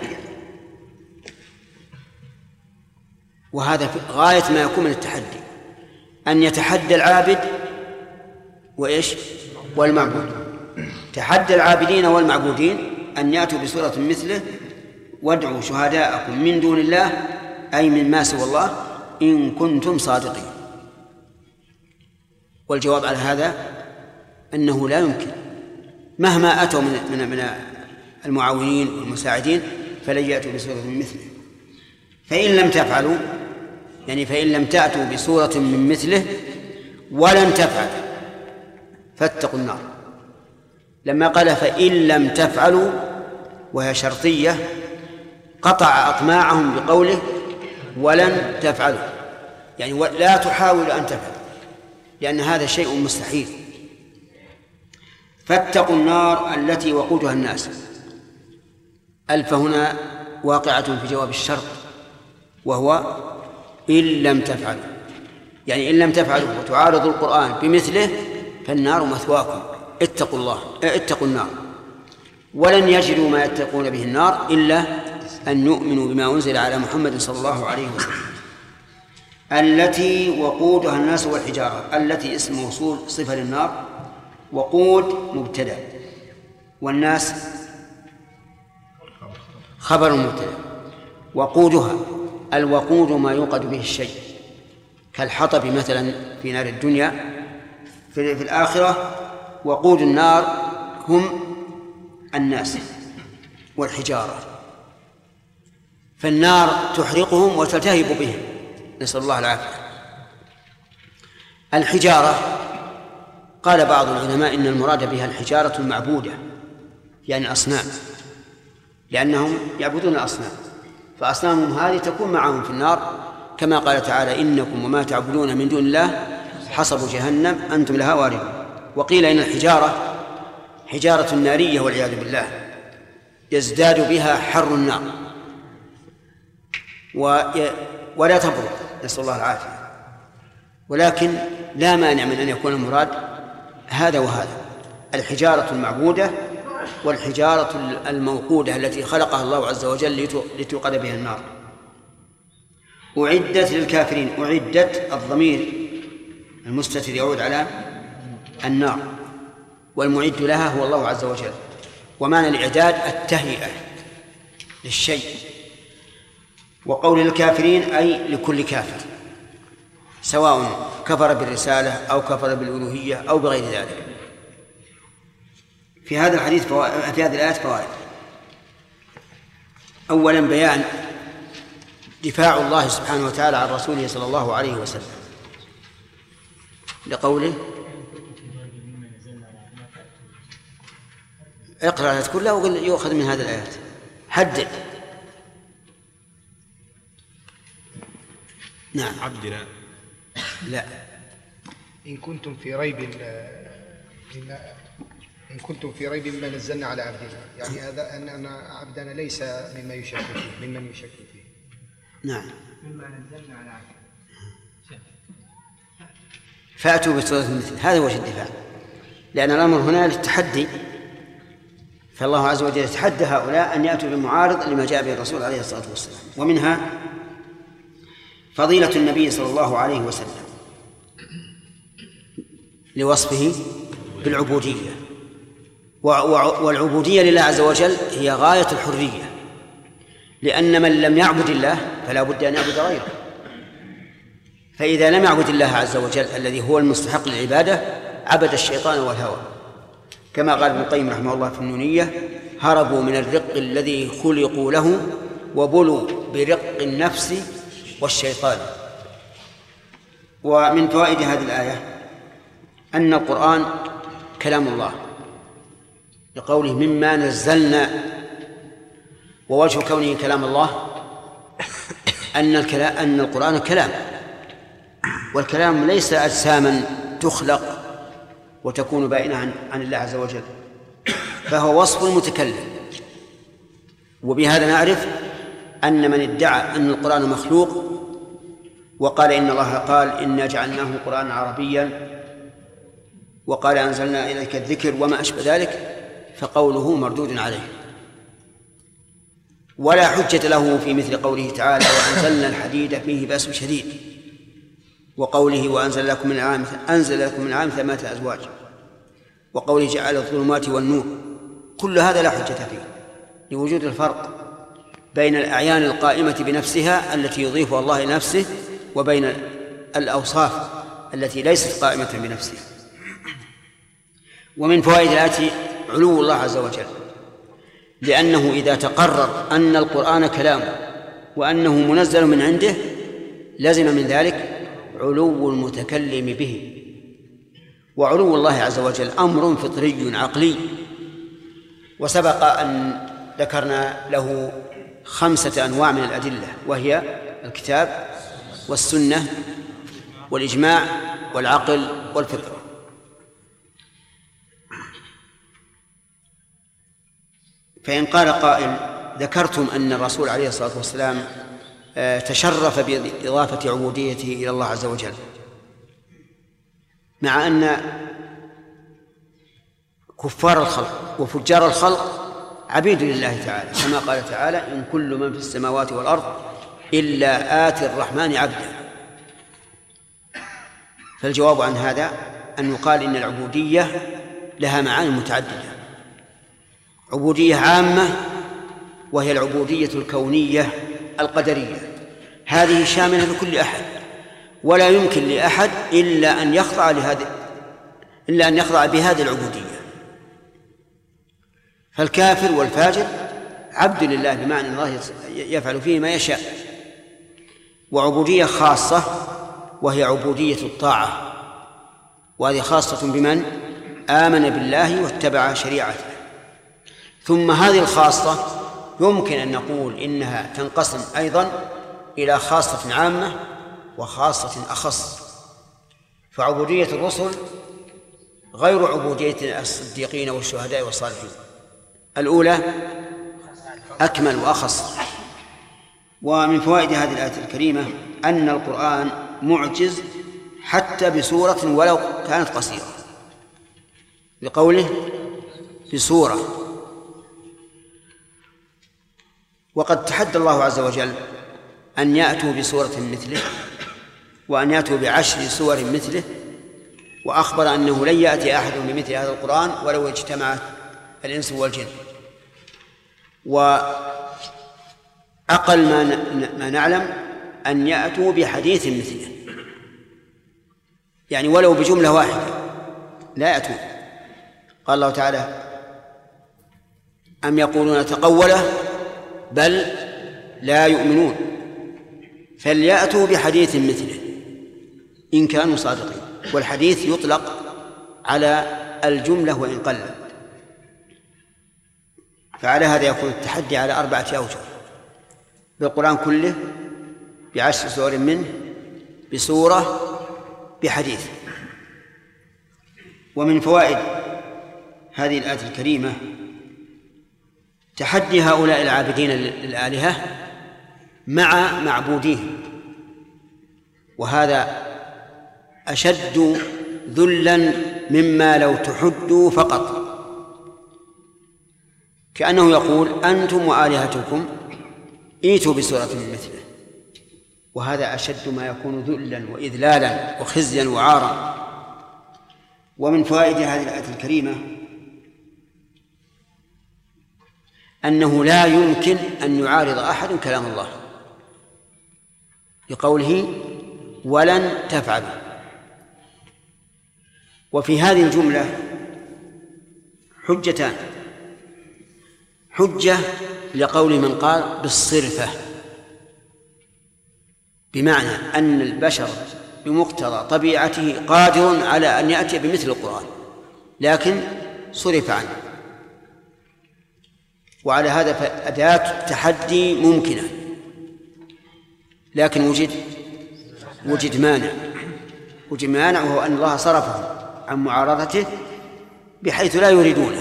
وهذا غاية ما يكون من التحدي، أن يتحدى العابد وإيش والمعبود. تحدى العابدين والمعبودين أن يأتوا بسورة مثله وادعوا شهداءكم من دون الله أي من ما سوى الله إن كنتم صادقين. والجواب على هذا أنه لا يمكن، مهما أتوا من المعاونين والمساعدين فلن يأتوا بسورة من مثله. فإن لم تفعلوا، يعني فإن لم تأتوا بسورة من مثله ولن تفعل فاتقوا النار. لما قال فإن لم تفعلوا وهي شرطية قطع أطماعهم بقوله ولن تفعلوا، يعني لا تحاولوا أن تفعلوا، لأن هذا شيء مستحيل. فاتقوا النار التي وقودها الناس. ألف هنا واقعة في جواب الشرط، وهو إن لم تفعلوا. يعني إن لم تفعلوا وتعارضوا القرآن بمثله فالنار مثواكم، اتقوا الله، اتقوا النار. ولن يجدوا ما يتقون به النار إلا أن يؤمنوا بما أنزل على محمد صلى الله عليه وسلم. التي وقودها الناس والحجارة، التي اسم موصول صفة للنار، وقود مبتدأ، والناس خبر مبتدأ. وقودها، الوقود ما يوقد به الشيء كالحطب مثلا في نار الدنيا. في الآخرة وقود النار هم الناس والحجارة، فالنار تحرقهم وتلتهب بهم، نسأل الله العافية. الحجارة قال بعض العلماء إن المراد بها الحجارة المعبودة، يعني الأصنام، لأنهم يعبدون الأصنام، فأصنامهم هذه تكون معهم في النار، كما قال تعالى: إنكم وما تعبدون من دون الله حصب جهنم أنتم لها واردون. وقيل إن الحجارة حجارة نارية والعياذ بالله، يزداد بها حر النار ولا تبرد، نسأل الله العافية. ولكن لا مانع من أن يكون المراد هذا وهذا، الحجارة المعبودة والحجارة الموقودة التي خلقها الله عز وجل لتوقد بها النار. أعدت للكافرين، أعدت الضمير المستتر يعود على النار، والمعد لها هو الله عز وجل. ومعنى الإعداد التهيئة للشيء. وقول الكافرين أي لكل كافر، سواء كفر بالرسالة أو كفر بالألوهية أو بغير ذلك. في هذا الحديث في هذه الآيات فوائد. أولا بيان دفاع الله سبحانه وتعالى عن رسوله صلى الله عليه وسلم لقوله: اقرأ الآيات كلها وقل يؤخذ من هذه الآيات، حدد. نعم. عبدنا لا، إن كنتم في ريب مما نزلنا على عبدنا، يعني هذا أن عبدنا ليس مما يشك فيه، ممن يشك فيه. نعم. مما نزلنا على عبدنا. فأتوا بسورة مثل هذا وجه الدفاع، لأن الأمر هنا للتحدي، فالله عز وجل يتحدى هؤلاء أن يأتوا بمعارض لما جاء به الرسول عليه الصلاة والسلام. ومنها فضيلة النبي صلى الله عليه وسلم لوصفه بالعبودية، والعبودية لله عز وجل هي غاية الحرية، لأن من لم يعبد الله فلا بد أن يعبد غيره. فإذا لم يعبد الله عز وجل الذي هو المستحق للعبادة عبد الشيطان والهوى، كما قال ابن القيم رحمه الله في النونية: هربوا من الرق الذي خلقوا له وبلوا برق النفس والشيطان. ومن فوائد هذه الآية أن القرآن كلام الله لقوله: مما نزلنا. ووجه كونه كلام الله أن القرآن كلام، والكلام ليس أجساما تخلق وتكون بائنة عن الله عز وجل، فهو وصف المتكلم. وبهذا نعرف أن من ادعى أن القرآن مخلوق وقال إن الله قال إنا جعلناه قرآنا عربيا، وقال أنزلنا إليك الذكر وما أشبه ذلك، فقوله مردود عليه، ولا حجة له في مثل قوله تعالى: وأنزلنا الحديد فيه بأس شديد، وقوله: وأنزل لكم من الأنعام 8 أزواج، وقوله: جعل الظلمات والنور. كل هذا لا حجة فيه، لوجود الفرق بين الأعيان القائمة بنفسها التي يضيفها الله إلى نفسه وبين الأوصاف التي ليست قائمة بنفسها. ومن فوائد الآية علو الله عز وجل، لأنه إذا تقرر أن القرآن كلام وأنه منزل من عنده لزم من ذلك علو المتكلم به. وعلو الله عز وجل أمر فطري عقلي، وسبق أن ذكرنا له 5 أنواع من الأدلة، وهي الكتاب والسنة والإجماع والعقل والفطرة. فإن قال قائل: ذكرتم أن الرسول عليه الصلاة والسلام تشرف بإضافة عبوديته إلى الله عز وجل، مع أن كفار الخلق وفجار الخلق عبيد لله تعالى، كما قال تعالى: إن كل من في السماوات والأرض إلا آتي الرحمن عبدا. فالجواب عن هذا أن يقال إن العبودية لها معاني متعددة: عبودية عامة وهي العبودية الكونية القدرية، هذه شاملة لكل أحد، ولا يمكن لأحد إلا أن يخضع بهذه العبودية. فالكافر والفاجر عبد لله، بمعنى الله يفعل فيه ما يشاء. وعبودية خاصة وهي عبودية الطاعة، وهذه خاصة بمن آمن بالله واتبع شريعته. ثم هذه الخاصة يمكن أن نقول إنها تنقسم أيضا إلى خاصة عامة وخاصة أخص. فعبودية الرسل غير عبودية الصديقين والشهداء والصالحين، الأولى أكمل وأخص. ومن فوائد هذه الآية الكريمة أن القرآن معجز حتى بسورة ولو كانت قصيرة، بقوله بسورة. وقد تحدى الله عز وجل أن يأتوا بسورة مثله وأن يأتوا بعشر سور مثله، وأخبر أنه لن يأتي أحد بمثل هذا القرآن ولو اجتمعت الإنس والجن. وأقل ما نعلم أن يأتوا بحديث مثله، يعني ولو بجملة واحدة لا يأتون. قال الله تعالى: أم يقولون تقوله بل لا يؤمنون فليأتوا بحديث مثله إن كانوا صادقين. والحديث يطلق على الجملة وإن قلت. فعلى هذا يكون التحدي على 4 أوجه: بالقرآن كله، ب10 سور منه، بسورة، بحديث. ومن فوائد هذه الآية الكريمة تحدي هؤلاء العابدين للآلهة مع معبوديهم، وهذا أشد ذلاً مما لو تحدوا فقط. كأنه يقول: أنتم وآلهتكم ائتوا بسورة مثله، وهذا أشد ما يكون ذلاً وإذلالاً وخزياً وعاراً. ومن فوائد هذه الآية الكريمة أنه لا يمكن أن يعارض أحد كلام الله بقوله: ولن تفعلوا. وفي هذه الجملة حجتان: حجة لقول من قال بالصرفة، بمعنى أن البشر بمقتضى طبيعته قادر على أن يأتي بمثل القرآن لكن صرف عنه، وعلى هذا فأداة التحدي ممكنة، لكن وجد مانع، وهو أن الله صرفه عن معارضته بحيث لا يريدونه.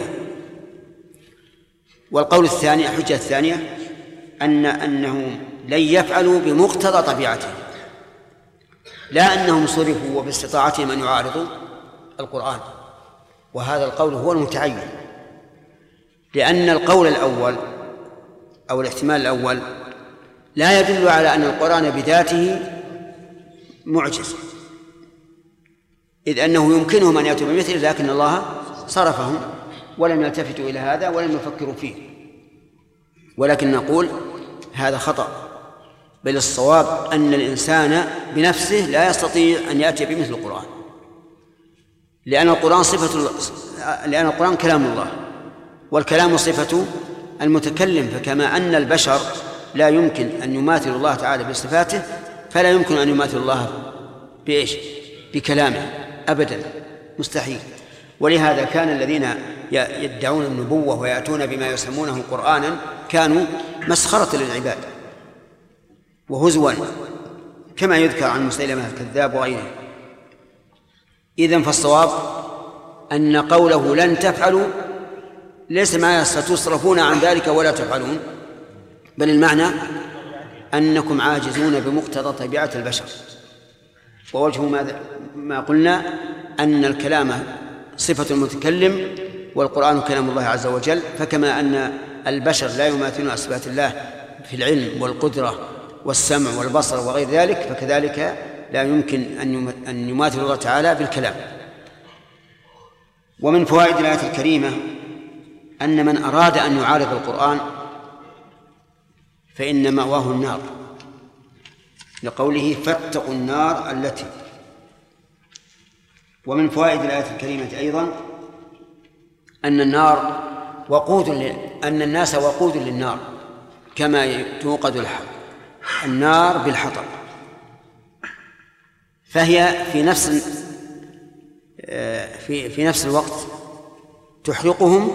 والقول الثاني، الحجة الثانية، أنهم لن يفعلوا بمقتضى طبيعتهم، لا أنهم صرفوا وباستطاعتهم أن يعارضوا القرآن. وهذا القول هو المتعين، لأن القول الأول أو الاحتمال الأول لا يدل على أن القرآن بذاته معجز، إذ أنه يمكنهم أن يأتوا بمثله، لكن الله صرفهم ولم يلتفتوا إلى هذا ولم يفكروا فيه. ولكن نقول هذا خطأ، بل الصواب أن الإنسان بنفسه لا يستطيع أن يأتي بمثل القرآن، لأن القرآن كلام الله، والكلام صفة المتكلم. فكما أن البشر لا يمكن أن يماثل الله تعالى بصفاته، فلا يمكن أن يماثل الله بإيش؟ بكلامه أبدا، مستحيل. ولهذا كان الذين يدعون النبوة ويأتون بما يسمونه قرآنا كانوا مسخرة للعباد وهزوا، كما يذكر عن مسيلمة الكذاب وغيره. إذن فالصواب أن قوله لن تفعلوا ليس معنى ستصرفون عن ذلك ولا تفعلون، بل المعنى أنكم عاجزون بمقتضى طبيعة البشر. ووجه ما قلنا أن الكلام صفة المتكلم والقرآن كلام الله عز وجل، فكما أن البشر لا يماثلون صفات الله في العلم والقدرة والسمع والبصر وغير ذلك، فكذلك لا يمكن أن يماثل الله تعالى بالكلام. ومن فوائد الآية الكريمة أن من أراد أن يعارض القرآن فإن مأواه النار، لقوله فاتقوا النار التي. ومن فوائد الآية الكريمة أيضا أن الناس وقود للنار، كما توقد النار بالحطب، فهي في نفس الوقت تحرقهم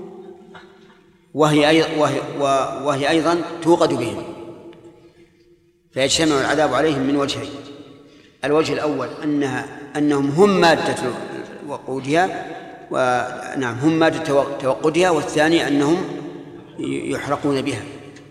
وهي أيضا توقد بهم، فيجتمع العذاب عليهم من وجهين: الوجه الأول أنهم هم مادة وقودها، هم مادة توقدها، والثاني أنهم يحرقون بها.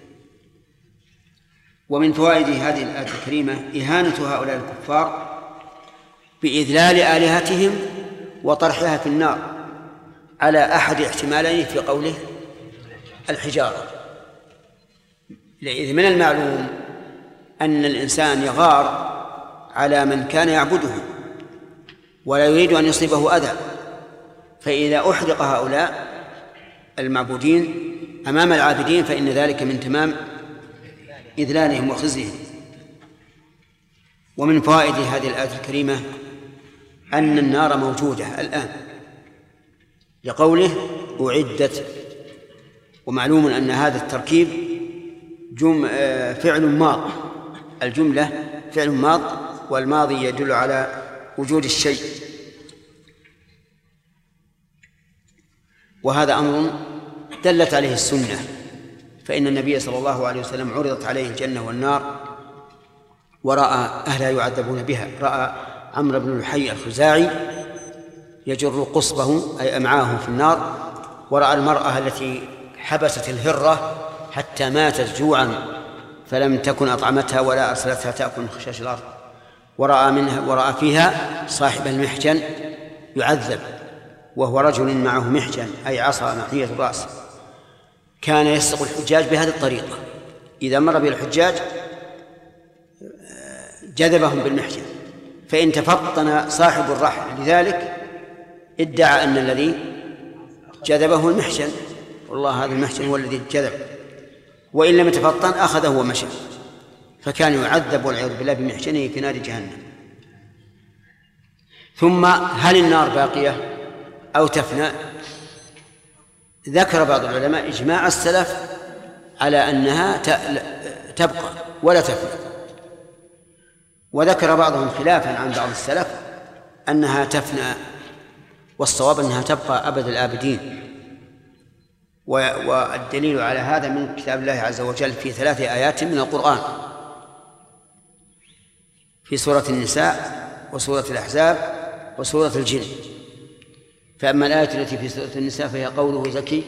ومن فوائد هذه الآية الكريمة إهانة هؤلاء الكفار بإذلال آلهتهم وطرحها في النار على أحد احتمالين في قوله الحجارة. إذ من المعلوم أن الإنسان يغار على من كان يعبده ولا يريد أن يصيبه أذى، فإذا أحرق هؤلاء المعبودين أمام العابدين فإن ذلك من تمام إذلالهم وخزيهم. ومن فوائد هذه الآية الكريمة أن النار موجودة الآن، لقوله أعدت. ومعلوم أن هذا التركيب فعل ماض، الجملة فعل ماض، والماضي يدل على وجود الشيء، وهذا أمر دلت عليه السنة، فإن النبي صلى الله عليه وسلم عرضت عليه الجنة والنار ورأى أهلها يعذبون بها. رأى عمرو بن لحي الخزاعي يجر قصبه أي أمعاه في النار، ورأى المرأة التي حبست الهرة حتى ماتت جوعا فلم تكن أطعمتها ولا أرسلتها تأكل من خشاش الأرض، ورأى فيها صاحب المحجن يعذب وهو رجل معه محجن أي عصا محية الرأس، كان يسق الحجاج بهذه الطريقة، إذا مر به الحجاج جذبهم بالمحجن، فإن تفطن صاحب الرحل لذلك ادعى أن الذي جذبه المحجن، والله هذا المحجن هو الذي جذب، وإن لم يتفطن أخذه ومشى، فكان يعذب والعياذ بالله بمحجنه في نار جهنم. ثم هل النار باقية أو تفنى؟ ذكر بعض العلماء إجماع السلف على أنها تبقى ولا تفنى، وذكر بعضهم خلافا عن بعض السلف أنها تفنى، والصواب أنها تبقى أبد الآبدين. والدليل على هذا من كتاب الله عز وجل في 3 آيات من القرآن، في سورة النساء وسورة الأحزاب وسورة الجن. فأما الآية التي في سورة النساء فهي قوله زكي: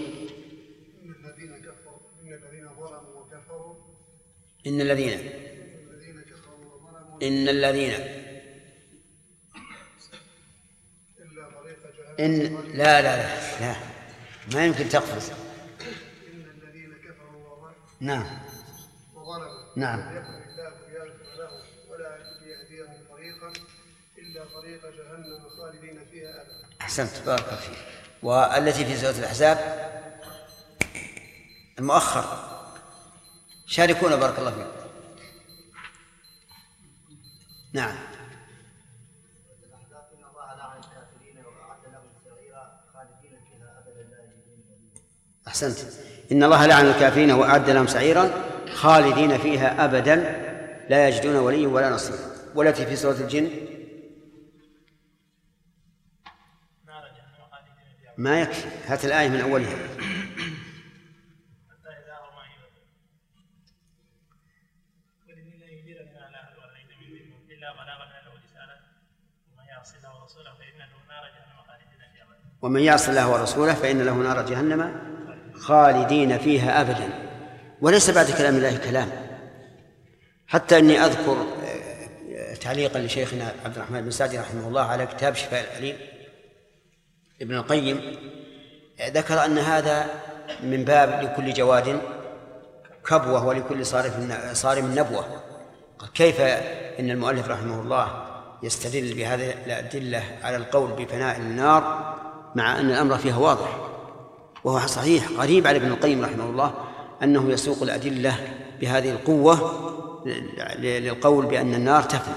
إن الذين لا ما يمكن تقفز. نعم نعم. ولا يهديهم طريقا إلا طريق جهنم خالدين فيها أبدا. أحسنت، بارك فيك. والتي في سورة الأحزاب المؤخر شاركونا، بارك الله فيك. نعم. أحسنت، إن الله لعن الكافرين وأعد لهم سعيرا خالدين فيها أبدا لا يجدون وليا ولا نصيرا. والتي في سورة الجن ما يكفي، هات الآية من أولها. ومن يعص الله ورسوله فإن له نار جهنم خالدين فيها أبدا. وليس بعد كلام الله كلام، حتى أني أذكر تعليقا لشيخنا عبد الرحمن بن سعدي رحمه الله على كتاب شفاء العليل، ابن القيم ذكر أن هذا من باب لكل جواد كبوة ولكل صارم نبوة. كيف إن المؤلف رحمه الله يستدل بهذه الأدلة على القول بفناء النار مع أن الأمر فيها واضح؟ وهو صحيح قريب على ابن القيم رحمه الله أنه يسوق الأدلة بهذه القوة للقول بأن النار تفنى.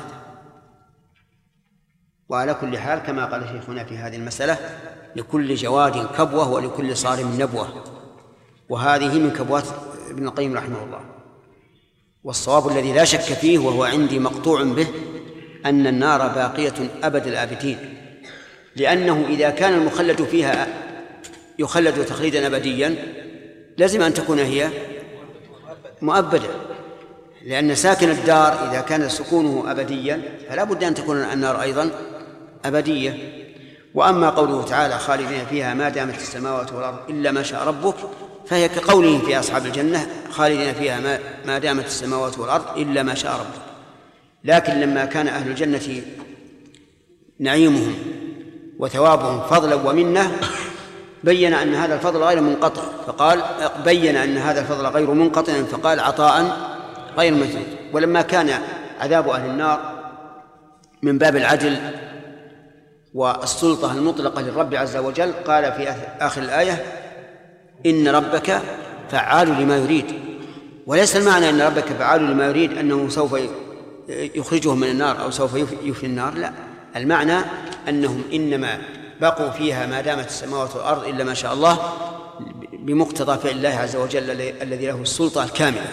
وعلى كل حال كما قال شيخنا في هذه المسألة لكل جواد كبوة ولكل صارم نبوة، وهذه من كبوات ابن القيم رحمه الله. والصواب الذي لا شك فيه وهو عندي مقطوع به أن النار باقية أبد الآبدين، لأنه إذا كان المخلد فيها يخلد تخليدا أبديا لازم أن تكون هي مؤبدة، لأن ساكن الدار إذا كان سكونه أبديا فلا بد أن تكون النار أيضا أبدية. وأما قوله تعالى خالدين فيها ما دامت السماوات والأرض إلا ما شاء ربك، فهي كقوله في أصحاب الجنة خالدين فيها ما دامت السماوات والأرض إلا ما شاء ربك. لكن لما كان أهل الجنة نعيمهم وثوابهم فضلا ومنة بين أن هذا الفضل غير منقطع، فقال بين أن هذا الفضل غير منقطع فقال عطاء غير مجدود. ولما كان عذاب أهل النار من باب العدل والسلطة المطلقة للرب عز وجل قال في آخر الآية إن ربك فعال لما يريد. وليس المعنى أن ربك فعال لما يريد أنه سوف يخرجهم من النار أو سوف يفني النار، لا، المعنى أنهم إنما بقوا فيها ما دامت السماوات والأرض إلا ما شاء الله بمقتضى فعل الله عز وجل الذي له السلطة الكاملة.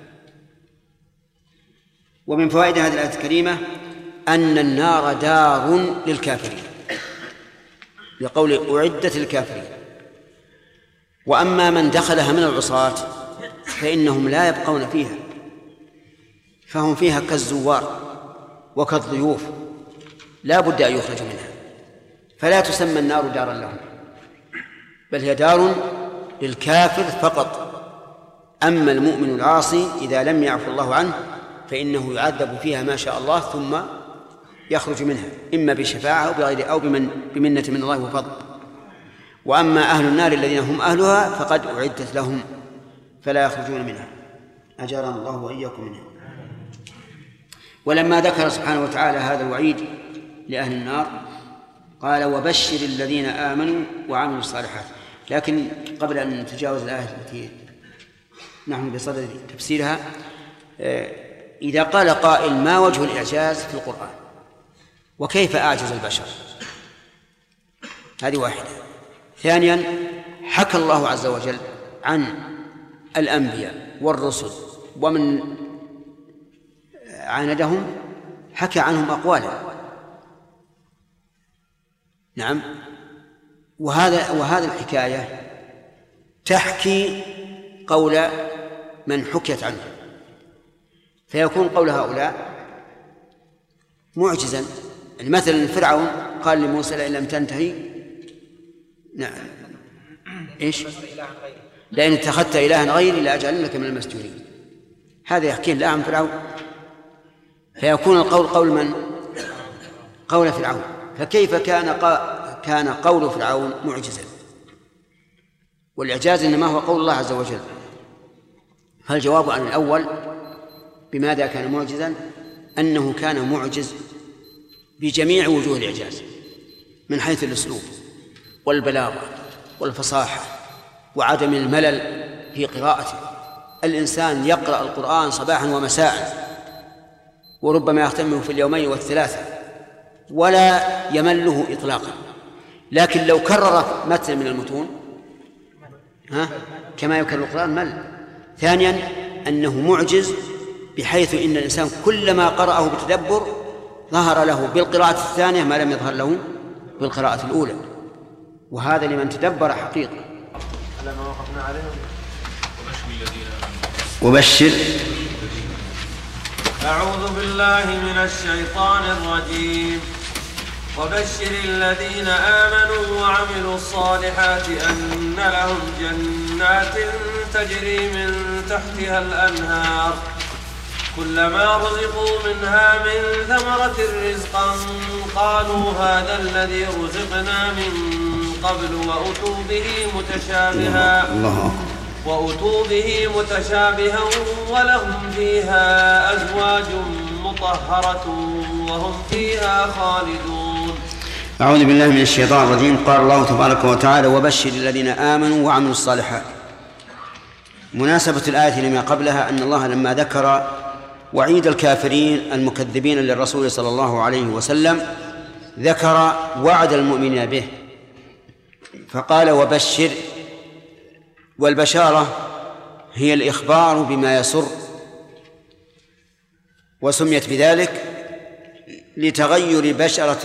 ومن فوائد هذه الآية الكريمة أن النار دار للكافرين لقول أعدت للكافرين. وأما من دخلها من العصاة فإنهم لا يبقون فيها، فهم فيها كالزوار وكالضيوف لا بد أن يخرجوا منها، فلا تسمى النار دارا لهم، بل هي دار للكافر فقط. أما المؤمن العاصي إذا لم يعفو الله عنه فإنه يعذب فيها ما شاء الله ثم يخرج منها إما بشفاعة أو بغير أو بمنة من الله وفضل. وأما أهل النار الذين هم أهلها فقد أعدت لهم فلا يخرجون منها، أجارنا الله وإياكم منها. ولما ذكر سبحانه وتعالى هذا الوعيد لأهل النار قال وبشر الذين آمنوا وعملوا الصالحات. لكن قبل أن نتجاوز الآية التي نحن بصدد تفسيرها، إذا قال قائل ما وجه الإعجاز في القرآن وكيف أعجز البشر؟ هذه واحدة. ثانيا حكى الله عز وجل عن الأنبياء والرسل ومن عاندهم حكى عنهم أقوالا، نعم، وهذا الحكاية تحكي قول من حكيت عنه، فيكون قول هؤلاء معجزا. يعني مثلا فرعون قال لموسى لئن لم تنتهي نعم ايش لئن اتخذت إلها غيري لأجعلنك من المسجونين. هذا يحكي لا عن فرعون، فيكون القول قول من؟ قول فرعون. فكيف كان قول فرعون معجزا؟ والإعجاز إنما هو قول الله عز وجل. فالجواب عن الأول بماذا كان معجزا؟ أنه كان معجز بجميع وجوه الإعجاز من حيث الأسلوب والبلاغة والفصاحة وعدم الملل في قراءته. الإنسان يقرأ القرآن صباحا ومساء وربما يختمه في اليومين والثلاثة ولا يمله إطلاقا، لكن لو كرر متن من المتون كما يكرر القرآن مل. ثانيا أنه معجز بحيث إن الإنسان كلما قرأه بتدبر ظهر له بالقراءة الثانية ما لم يظهر له بالقراءة الأولى، وهذا لمن تدبر حقيقة. وبشر. أعوذ بالله من الشيطان الرجيم. وبشر الذين آمنوا وعملوا الصالحات أن لهم جنات تجري من تحتها الأنهار كلما رزقوا منها من ثمرة رزقا قالوا هذا الذي رزقنا من قبل وأتوا به متشابها ولهم فيها أزواج مطهرة وهم فيها خالدون. أعوذ بالله من الشيطان الرجيم. قال الله تبارك وتعالى: وبشر الذين آمنوا وعملوا الصالحات. مناسبة الآية لما قبلها أن الله لما ذكر وعيد الكافرين المكذبين للرسول صلى الله عليه وسلم ذكر وعد المؤمنين به فقال: وبشر. والبشارة هي الإخبار بما يسر، وسميت بذلك لتغير بشرة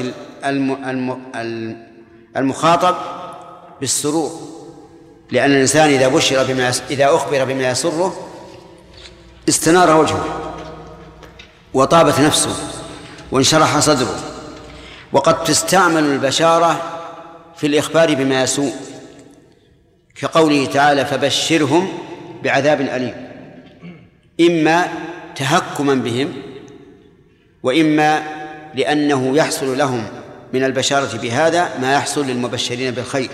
المخاطب بالسرور، لأن الإنسان إذا أخبر بما يسره استنار وجهه وطابت نفسه وانشرح صدره. وقد تستعمل البشارة في الإخبار بما يسوء، كقوله تعالى: فبشرهم بعذاب أليم، إما تهكما بهم وإما لأنه يحصل لهم من البشارة بهذا ما يحصل للمبشرين بالخير،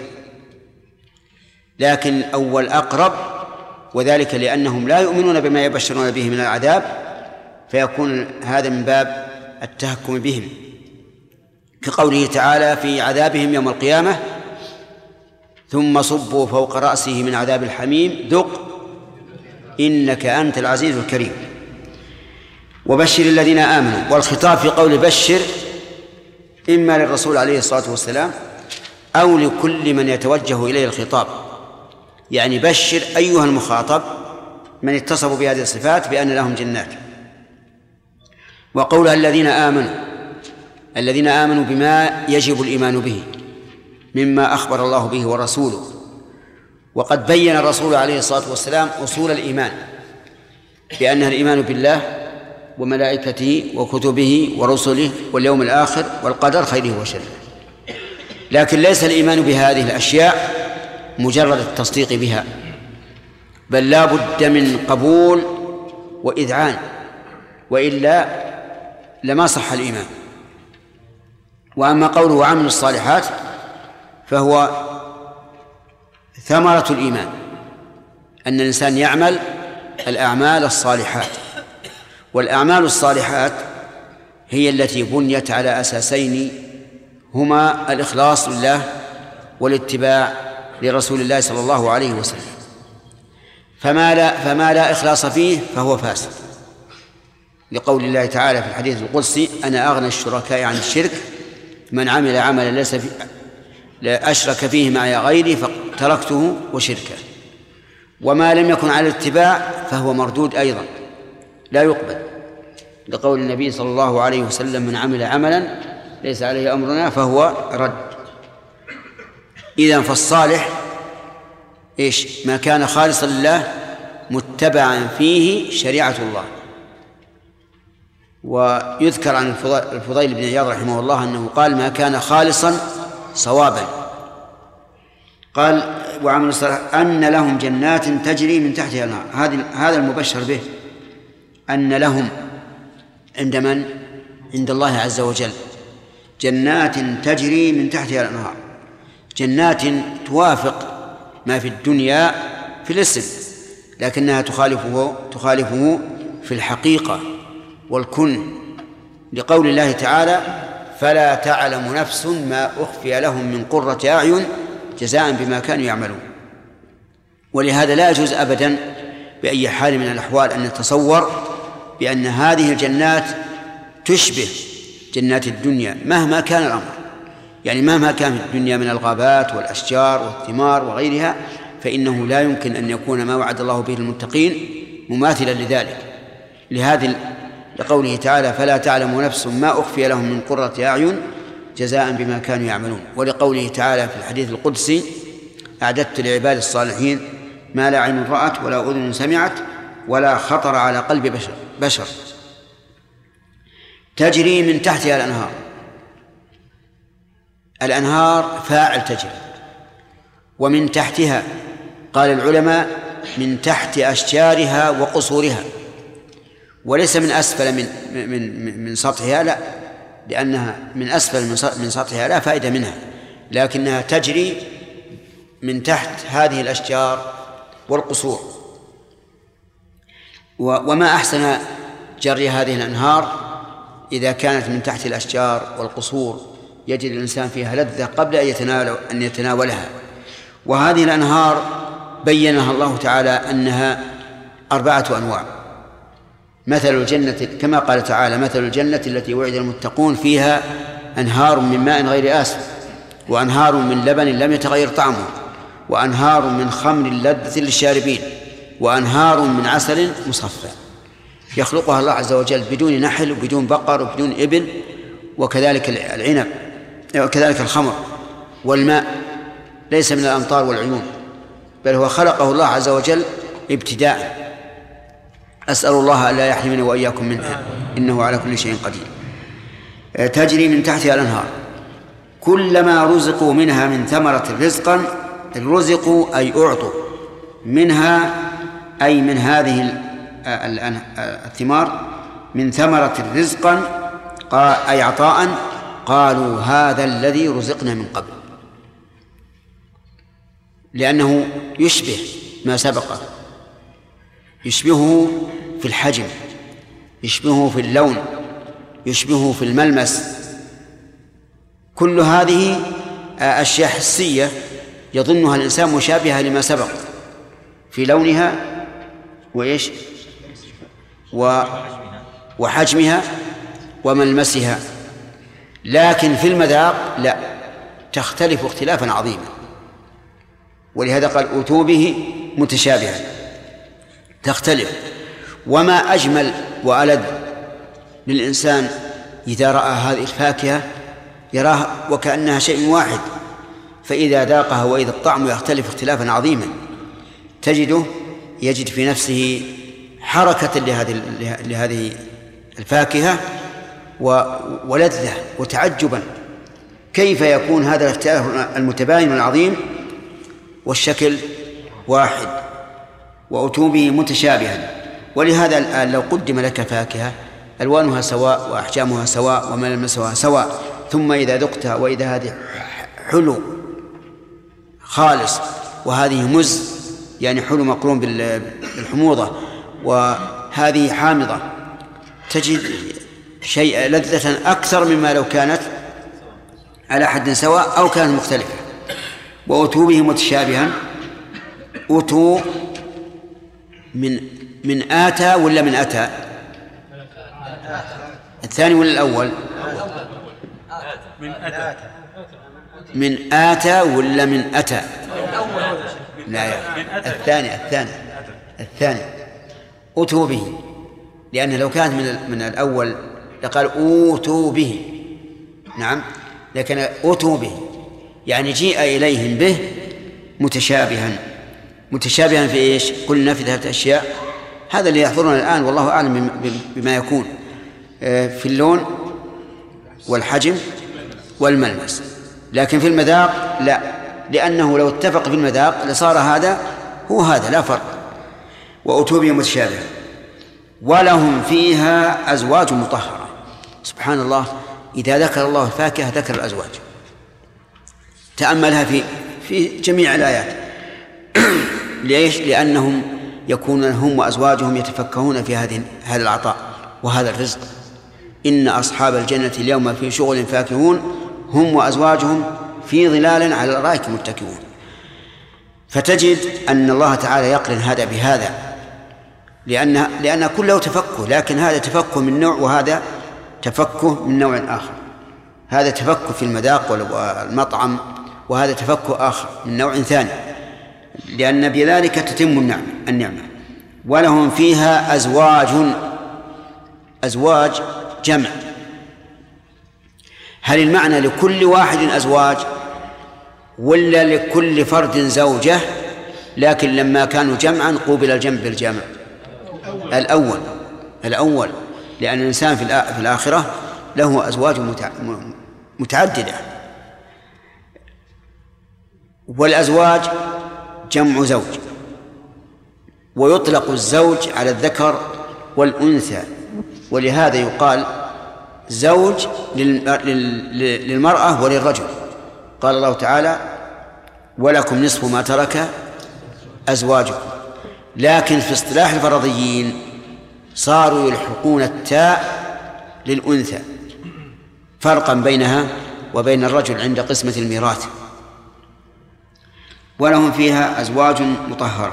لكن الأول أقرب، وذلك لأنهم لا يؤمنون بما يبشرون به من العذاب، فيكون هذا من باب التهكم بهم، كقوله تعالى في عذابهم يوم القيامة: ثم صبوا فوق رأسه من عذاب الحميم ذق إنك أنت العزيز الكريم. وبشر الذين آمنوا، والخطاب في قول بشر إما للرسول عليه الصلاة والسلام أو لكل من يتوجه إليه الخطاب، يعني بشر أيها المخاطب من اتصفوا بهذه الصفات بأن لهم جنات. وقولها الذين آمنوا بما يجب الإيمان به مما أخبر الله به ورسوله. وقد بين الرسول عليه الصلاة والسلام أصول الإيمان بأنها الإيمان بالله وملائكته وكتبه ورسله واليوم الآخر والقدر خيره وشره، لكن ليس الإيمان بهذه الأشياء مجرد التصديق بها، بل لا بد من قبول وإذعان، وإلا لما صح الإيمان. وأما قوله وعمل الصالحات فهو ثمرة الإيمان، أن الإنسان يعمل الأعمال الصالحات، والأعمال الصالحات هي التي بنيت على أساسين هما الإخلاص لله والاتباع لرسول الله صلى الله عليه وسلم. فما لا إخلاص فيه فهو فاسد، لقول الله تعالى في الحديث القدسي: أنا أغنى الشركاء عن الشرك من عمل عملا ليس لا أشرك فيه معي غيري فتركته وشركه. وما لم يكن على الاتباع فهو مردود أيضا لا يقبل، لقول النبي صلى الله عليه وسلم: من عمل عملا ليس عليه أمرنا فهو رد. إذن فالصالح ما كان خالصا لله متبعا فيه شريعة الله. ويذكر عن الفضيل بن عياض رحمه الله أنه قال: ما كان خالصا صوابا. قال: وعمل الصالحات أن لهم جنات تجري من تحتها الأنهار. هذا المبشر به أن لهم عند من؟ عند الله عز وجل جنات تجري من تحتها الأنهار، جنات توافق ما في الدنيا في الاسم، لكنها تخالفه في الحقيقة والكن، لقول الله تعالى: فلا تعلم نفس ما أخفي لهم من قرة أعين جزاء بما كانوا يعملون. ولهذا لا يجوز أبدا بأي حال من الأحوال أن نتصور بأن هذه الجنات تشبه جنات الدنيا مهما كان الأمر، يعني مهما كان في الدنيا من الغابات والأشجار والثمار وغيرها، فإنه لا يمكن أن يكون ما وعد الله به المتقين مماثلا لذلك. لهذا لقوله تعالى: فلا تعلم نفس ما أخفي لهم من قرة أعين جزاء بما كانوا يعملون. ولقوله تعالى في الحديث القدسي: أعددت لعباد الصالحين ما لا عين رأت ولا أذن سمعت ولا خطر على قلب بشر. تجري من تحتها الأنهار. الأنهار فاعل تجري، ومن تحتها قال العلماء من تحت أشجارها وقصورها، وليس من أسفل من سطحها، لا، لأنها من أسفل من سطحها لا فائدة منها، لكنها تجري من تحت هذه الأشجار والقصور. وما أحسن جري هذه الأنهار إذا كانت من تحت الأشجار والقصور، يجد الإنسان فيها لذة قبل أن يتناولها. وهذه الأنهار بينها الله تعالى أنها 4 أنواع. مثل الجنة كما قال تعالى: مثل الجنة التي وعد المتقون فيها أنهار من ماء غير آسن وأنهار من لبن لم يتغير طعمه وأنهار من خمر لذة للشاربين وأنهار من عسل مصفى. يخلقها الله عز وجل بدون نحل وبدون بقر وبدون إبل، وكذلك العنب وكذلك الخمر والماء ليس من الأمطار والعيون، بل هو خلقه الله عز وجل ابتداء. أسأل الله ألا يحرمني وإياكم منها إنه على كل شيء قدير. تجري من تحتها الأنهار كلما رزقوا منها من ثمرة رزقا، رزقوا أي أعطوا منها أي من هذه الثمار من ثمرة رزقا أي عطاء، قالوا هذا الذي رزقنا من قبل، لأنه يشبه ما سبقه، يشبهه في الحجم، يشبهه في اللون، يشبهه في الملمس. كل هذه أشياء حسية يظنها الإنسان مشابهة لما سبق في لونها وإيش وحجمها وملمسها، لكن في المذاق لا، تختلف اختلافا عظيما. ولهذا قال أتوا به متشابها، تختلف. وما أجمل وألذ للإنسان إذا رأى هذه الفاكهة يراها وكأنها شيء واحد، فإذا ذاقها وإذا الطعم يختلف اختلافا عظيما يجد في نفسه حركة لهذه الفاكهة ولذة وتعجبا، كيف يكون هذا الاختلاف المتباين العظيم والشكل واحد، وأتوا به متشابها. ولهذا الآن لو قدم لك فاكهة ألوانها سواء وأحجامها سواء وملمسها سواء، ثم إذا ذقتها وإذا هذه حلو خالص وهذه مز يعني حلو مقرون بالحموضة وهذه حامضة، تجد شيء لذة أكثر مما لو كانت على حد سواء أو كانت مختلفة. وأتوا به متشابها، أتوا من آتى ولا من أتى؟ الثاني ولا الأول؟ من آتى ولا من أتى؟ لا، الثاني أتوا به، لأن لو كانت من الأول لقال أوتوا به، نعم، لكن أتوا به يعني جيء إليهم به متشابها في إيش؟ قلنا في 3 أشياء، هذا اللي يحضرنا الآن والله أعلم بما يكون في اللون والحجم والملمس، لكن في المذاق لا، لأنه لو اتفق في المذاق لصار هذا هو هذا لا فرق. وأتوا به متشابها ولهم فيها أزواج مطهرة. سبحان الله، إذا ذكر الله الفاكهة ذكر الأزواج، تأملها في جميع الآيات. ليش؟ لأنهم يكون هم وأزواجهم يتفكهون في هذا العطاء وهذا الرزق. إن أصحاب الجنة اليوم في شغل فاكهون هم وأزواجهم في ظلال على الأرائك متكئون. فتجد أن الله تعالى يقرن هذا بهذا، لأن كله تفكه، لكن هذا تفكه من نوع وهذا تفكه من نوع آخر. هذا تفكه في المذاق والمطعم، وهذا تفكه آخر من نوع ثاني، لأن بذلك تتم النعمة. ولهم فيها أزواج جمع. هل المعنى لكل واحد أزواج ولا لكل فرد زوجة؟ لكن لما كانوا جمعا قوبل الجمع بالجمع الأول، لأن الإنسان في الآخرة له أزواج متعددة. والأزواج جمع زوج، ويطلق الزوج على الذكر والأنثى ولهذا يقال زوج للمرأة وللرجل. قال الله تعالى ولكم نصف ما ترك أزواجكم. لكن في اصطلاح الفرضيين صاروا يلحقون التاء للأنثى فرقا بينها وبين الرجل عند قسمة الميراث. ولهم فيها أزواج مطهرة.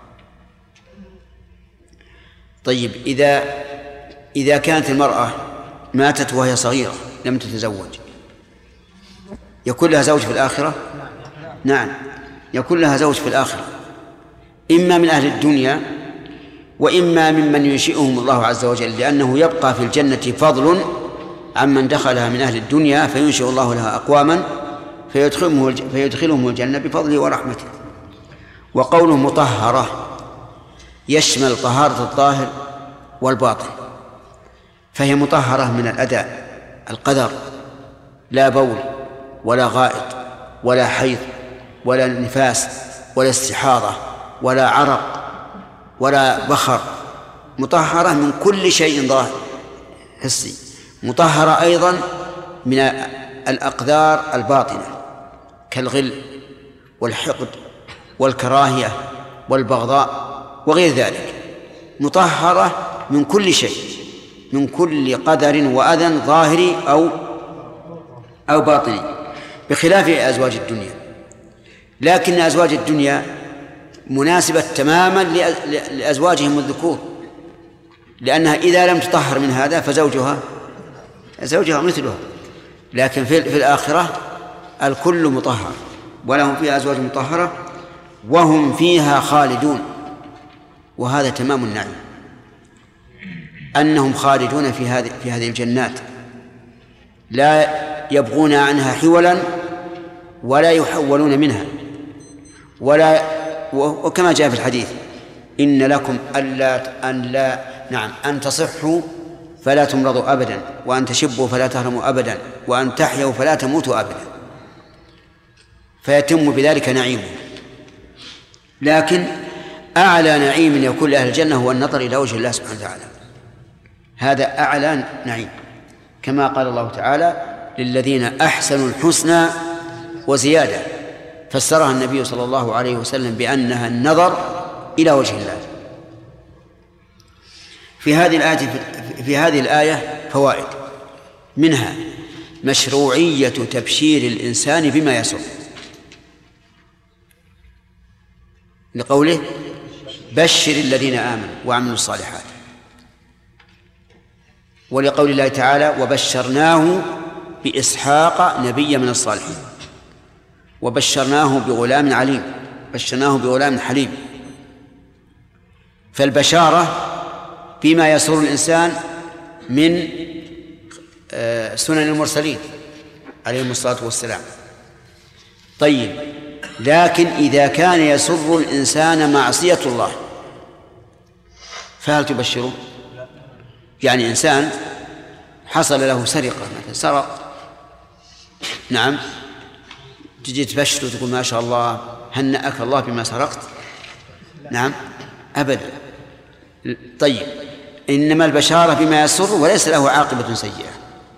طيب إذا كانت المرأة ماتت وهي صغيرة لم تتزوج يكون لها زوج في الآخرة؟ نعم، يكون لها زوج في الآخرة، إما من أهل الدنيا وإما ممن ينشئهم الله عز وجل، لأنه يبقى في الجنة فضل عمن دخلها من أهل الدنيا، فينشئ الله لها أقواما فيدخلهم الجنة بفضله ورحمته. وقوله مطهرة يشمل طهارة الظاهر والباطن، فهي مطهرة من الأداء القدر، لا بول ولا غائط ولا حيض ولا نفاس ولا استحاضة ولا عرق ولا بخر، مطهرة من كل شيء ظاهر حسي، مطهرة أيضا من الأقدار الباطنة كالغل والحقد والكراهية والبغضاء وغير ذلك، مطهرة من كل شيء، من كل قدر وأذى ظاهري أو باطني، بخلاف أزواج الدنيا. لكن أزواج الدنيا مناسبة تماما لأزواجهم الذكور، لأنها إذا لم تطهر من هذا فزوجها مثلها. لكن في الآخرة الكل مطهر، ولهم فيها أزواج مطهرة وهم فيها خالدون. وهذا تمام النعيم، أنهم خالدون في هذه الجنات، لا يبغون عنها حولا ولا يحولون منها، وكما جاء في الحديث إن لكم أن تصحوا فلا تمرضوا أبدا، وأن تشبوا فلا تهرموا أبدا، وأن تحيوا فلا تموتوا أبدا، فيتم بذلك نعيم. لكن أعلى نعيم يكون لأهل الجنة هو النظر إلى وجه الله سبحانه وتعالى، هذا أعلى نعيم، كما قال الله تعالى للذين أحسنوا الحسنى وزيادة، فسرها النبي صلى الله عليه وسلم بأنها النظر إلى وجه الله. في هذه الآية فوائد، منها مشروعية تبشير الإنسان بما يسر، لقوله بشر الذين آمنوا وعملوا الصالحات، ولقول الله تعالى وبشرناه بإسحاق نبيا من الصالحين، وبشرناه بغلام عليم، بشرناه بغلام حليم. فالبشارة بما يسر الإنسان من سنن المرسلين عليهم الصلاة والسلام. طيب، لكن إذا كان يسر الإنسان معصية الله فهل تبشره؟ يعني إنسان حصل له سرقة مثلا، سرق، نعم، تجي تبشر وتقول ما شاء الله هنأك الله بما سرقت؟ نعم، أبدا. طيب، إنما البشارة بما يسر وليس له عاقبة سيئة.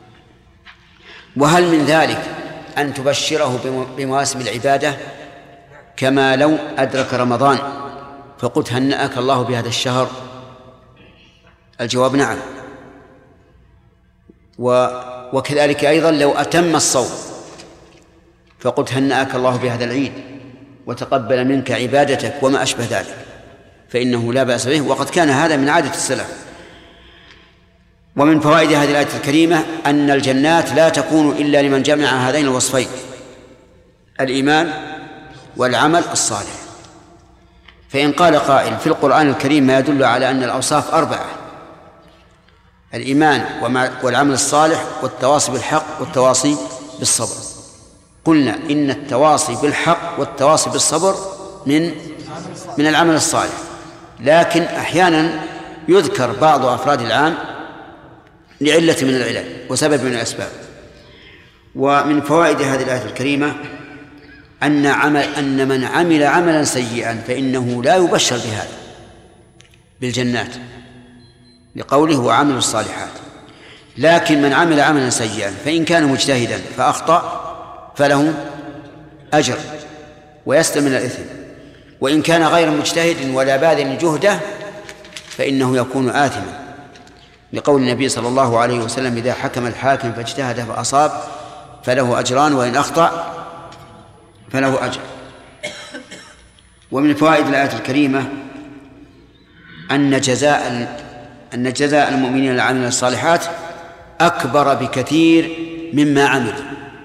وهل من ذلك أن تبشره بمواسم العبادة، كما لو أدرك رمضان فقلت هنأك الله بهذا الشهر؟ الجواب نعم. وكذلك أيضا لو أتم الصوم فقلت هنأك الله بهذا العيد وتقبل منك عبادتك وما أشبه ذلك، فإنه لا بأس به، وقد كان هذا من عادة السلف. ومن فوائد هذه الآية الكريمة أن الجنات لا تكون إلا لمن جمع هذين الوصفين، الإيمان والعمل الصالح. فإن قال قائل في القرآن الكريم ما يدل على أن الأوصاف 4، الإيمان والعمل الصالح والتواصي بالحق والتواصي بالصبر، قلنا إن التواصي بالحق والتواصي بالصبر من العمل الصالح، لكن أحيانا يذكر بعض أفراد العام لعلة من العلل وسبب من الأسباب. ومن فوائد هذه الآية الكريمة أن من عمل عملا سيئا فإنه لا يبشر بهذا بالجنات، لقوله وعملوا الصالحات. لكن من عمل عملا سيئا فإن كان مجتهدا فأخطأ فله أجر ويسلم من الإثم، وإن كان غير مجتهد ولا باذل جهده فإنه يكون آثما، لقول النبي صلى الله عليه وسلم إذا حكم الحاكم فاجتهد فأصاب فله أجران وإن أخطأ فله أجر. ومن فوائد الآية الكريمة أن جزاء المؤمنين العاملين الصالحات أكبر بكثير مما عملوا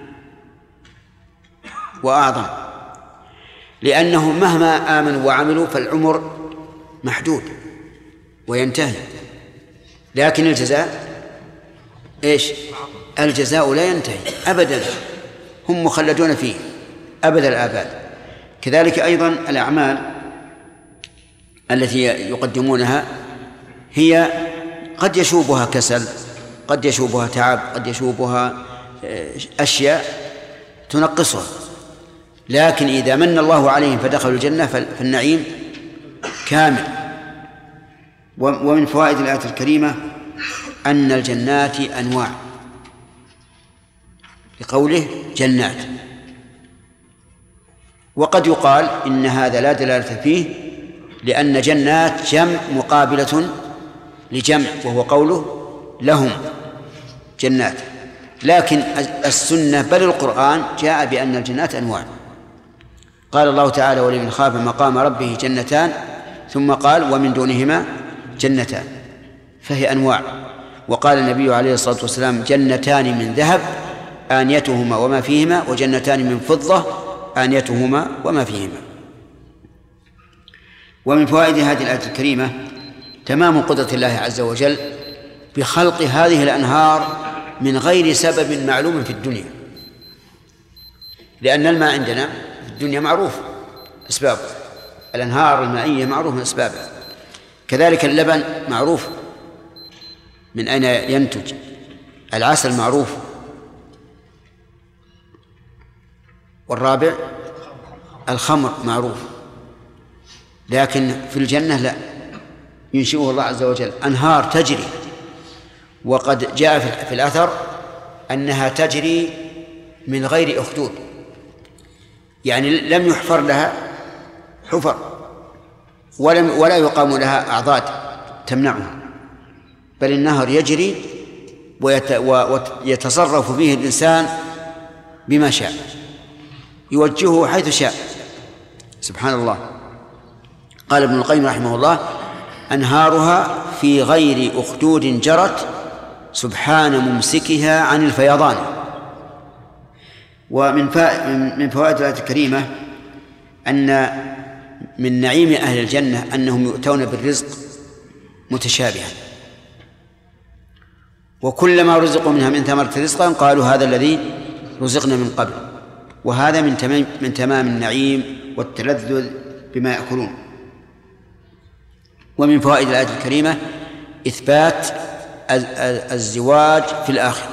وأعظم، لأنهم مهما آمنوا وعملوا فالعمر محدود وينتهي، لكن الجزاء إيش؟ الجزاء لا ينتهي أبدا، هم مخلدون فيه أبد الآباد. كذلك أيضا الأعمال التي يقدمونها هي قد يشوبها كسل، قد يشوبها تعب، قد يشوبها أشياء تنقصها، لكن إذا من الله عليهم فدخلوا الجنة فالنعيم كامل. ومن فوائد الآية الكريمة أن الجنات أنواع، لقوله جنات، وقد يقال إن هذا لا دلالة فيه، لأن جنات جمع مقابلة لجمع، وهو قوله لهم جنات، لكن السنة بل القرآن جاء بأن الجنات أنواع. قال الله تعالى ولمن خاف مقام ربه جنتان، ثم قال ومن دونهما جنتان، فهي أنواع. وقال النبي عليه الصلاة والسلام جنتان من ذهب آنيتهما وما فيهما، وجنتان من فضة آنيتهما وما فيهما. ومن فوائد هذه الآية الكريمة تمام قدرة الله عز وجل بخلق هذه الأنهار من غير سبب معلوم في الدنيا، لأن الماء عندنا في الدنيا معروف أسبابه، الأنهار المائية معروف من أسبابها، كذلك اللبن معروف من أين ينتج، العسل معروف، والرابع الخمر معروف. لكن في الجنة لا، ينشئه الله عز وجل أنهار تجري، وقد جاء في الأثر أنها تجري من غير أخدود، يعني لم يحفر لها حفر ولا يقام لها أعضاد تمنعها، بل النهر يجري ويتصرف فيه الإنسان بما شاء، يوجهه حيث شاء، سبحان الله. قال ابن القيم رحمه الله أنهارها في غير أخدود جرت سبحان ممسكها عن الفيضان. ومن فوائد الآية الكريمة أن من نعيم أهل الجنة أنهم يؤتون بالرزق متشابها، وكلما رزقوا منها من ثمرة رزقا قالوا هذا الذي رزقنا من قبل، وهذا من تمام النعيم والتلذذ بما يأكلون. ومن فوائد الآية الكريمة إثبات الزواج في الآخرة،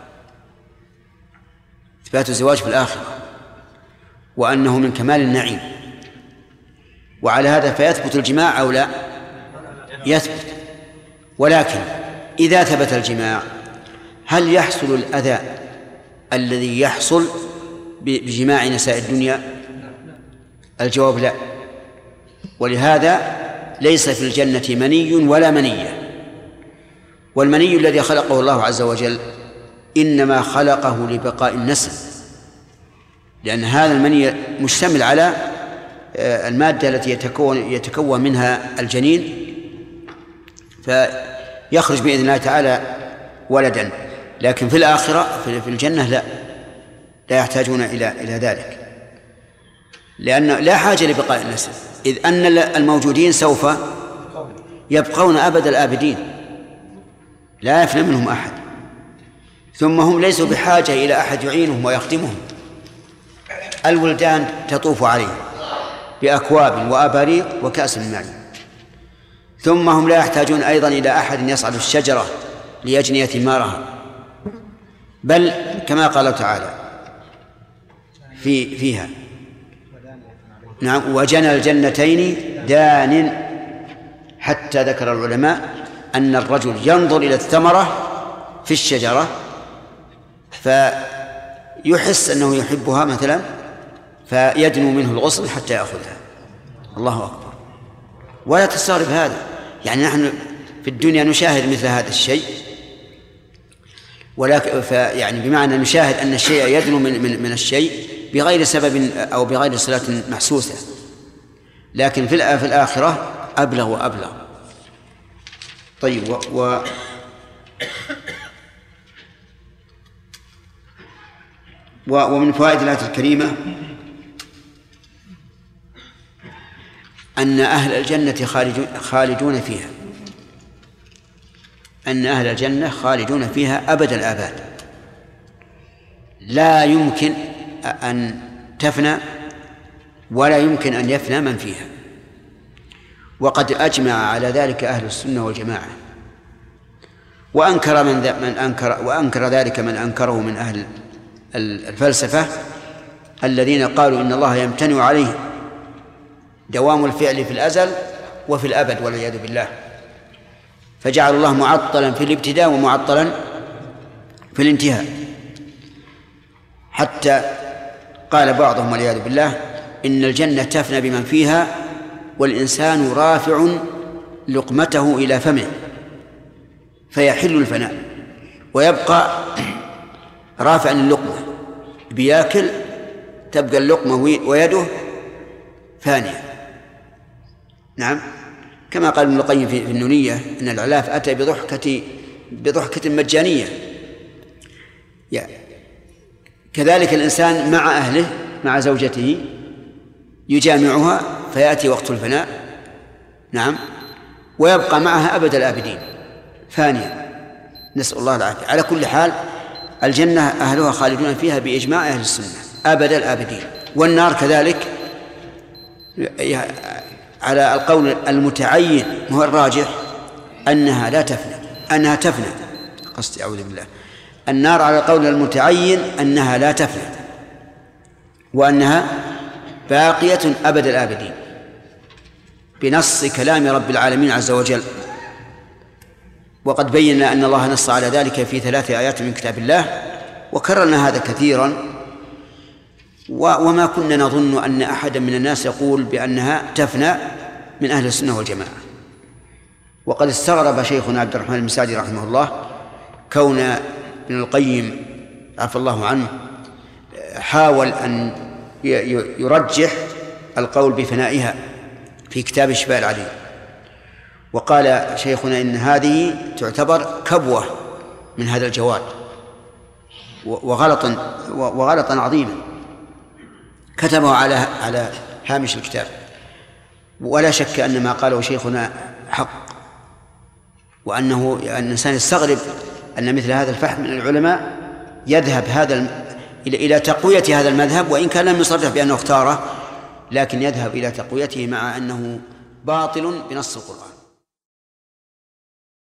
إثبات الزواج في الآخرة، وأنه من كمال النعيم، وعلى هذا فيثبت الجماع أو لا؟ يثبت. ولكن إذا ثبت الجماع هل يحصل الأذى الذي يحصل بجماع نساء الدنيا؟ الجواب لا. ولهذا ليس في الجنة مني ولا منية، والمني الذي خلقه الله عز وجل إنما خلقه لبقاء النسل، لأن هذا المني مشتمل على المادة التي يتكون منها الجنين، فيخرج بإذن الله تعالى ولدا. لكن في الآخرة في الجنة لا يحتاجون إلى ذلك، لأن لا حاجة لبقاء النسل، إذ أن الموجودين سوف يبقون أبد الآبدين، لا يفنى منهم أحد، ثم هم ليسوا بحاجة إلى أحد يعينهم ويخدمهم. الولدان تطوف عليهم بأكواب وأباريق وكأس من معين، ثم هم لا يحتاجون أيضا إلى أحد يصعد الشجرة ليجني ثمارها، بل كما قال تعالى فيها نعم وجنى الجنتين دان، حتى ذكر العلماء أن الرجل ينظر إلى الثمرة في الشجرة فيحس أنه يحبها مثلا فيدنو منه الغصن حتى يأخذها. الله أكبر. ولا تستغرب هذا، يعني نحن في الدنيا نشاهد مثل هذا الشيء، ولكن يعني بمعنى نشاهد أن الشيء يدنو من الشيء بغير سبب أو بغير صلة محسوسة، لكن في الآخرة أبلغ وأبلغ. طيب ومن فوائد الآية الكريمة أن أهل الجنة خالدون فيها، أن أهل الجنة خالدون فيها أبد الآباد، لا يمكن أن تفنى ولا يمكن أن يفنى من فيها. وقد أجمع على ذلك أهل السنة والجماعة، وأنكر ذلك من أنكره من أهل الفلسفة الذين قالوا إن الله يمتنع عليه دوام الفعل في الأزل وفي الأبد والعياذ بالله، فجعل الله معطلا في الابتداء ومعطلا في الانتهاء، حتى قال بعضهم والعياذ بالله إن الجنة تفنى بمن فيها والإنسان رافع لقمته إلى فمه فيحل الفناء، ويبقى رافعا اللقمة بياكل تبقى اللقمة ويده فانية. نعم، كما قال ابن القيم في النونية إن العلاف أتى بضحكة مجانية. كذلك الإنسان مع أهله مع زوجته يجامعها فيأتي وقت الفناء، نعم، ويبقى معها أبد الآبدين فانيا، نسأل الله العافية. على كل حال الجنة أهلها خالدون فيها بإجماع أهل السنة أبد الآبدين، والنار كذلك على القول المتعين هو الراجح أنها لا تفنى، أنها تفنى، قصدي أعوذ بالله، النار على القول المتعين أنها لا تفنى وأنها باقية أبد الآبدين بنص كلام رب العالمين عز وجل. وقد بينا أن الله نص على ذلك في 3 آيات من كتاب الله، وكررنا هذا كثيرا، وما كنا نظن أن أحدا من الناس يقول بأنها تفنى من أهل السنة والجماعة. وقد استغرب شيخنا عبد الرحمن المساعدي رحمه الله كون ابن القيم عفى الله عنه حاول أن يرجح القول بفنائها في كتاب شفاء العليل، وقال شيخنا إن هذه تعتبر كبوة من هذا الجواد وغلطا عظيما كتبه على هامش الكتاب. ولا شك أن ما قاله شيخنا حق، وأنه الإنسان يستغرب أن مثل هذا الفحم من العلماء يذهب إلى تقوية هذا المذهب، وإن كان لم يصرح بأنه اختاره، لكن يذهب إلى تقويته مع أنه باطل بنص القرآن.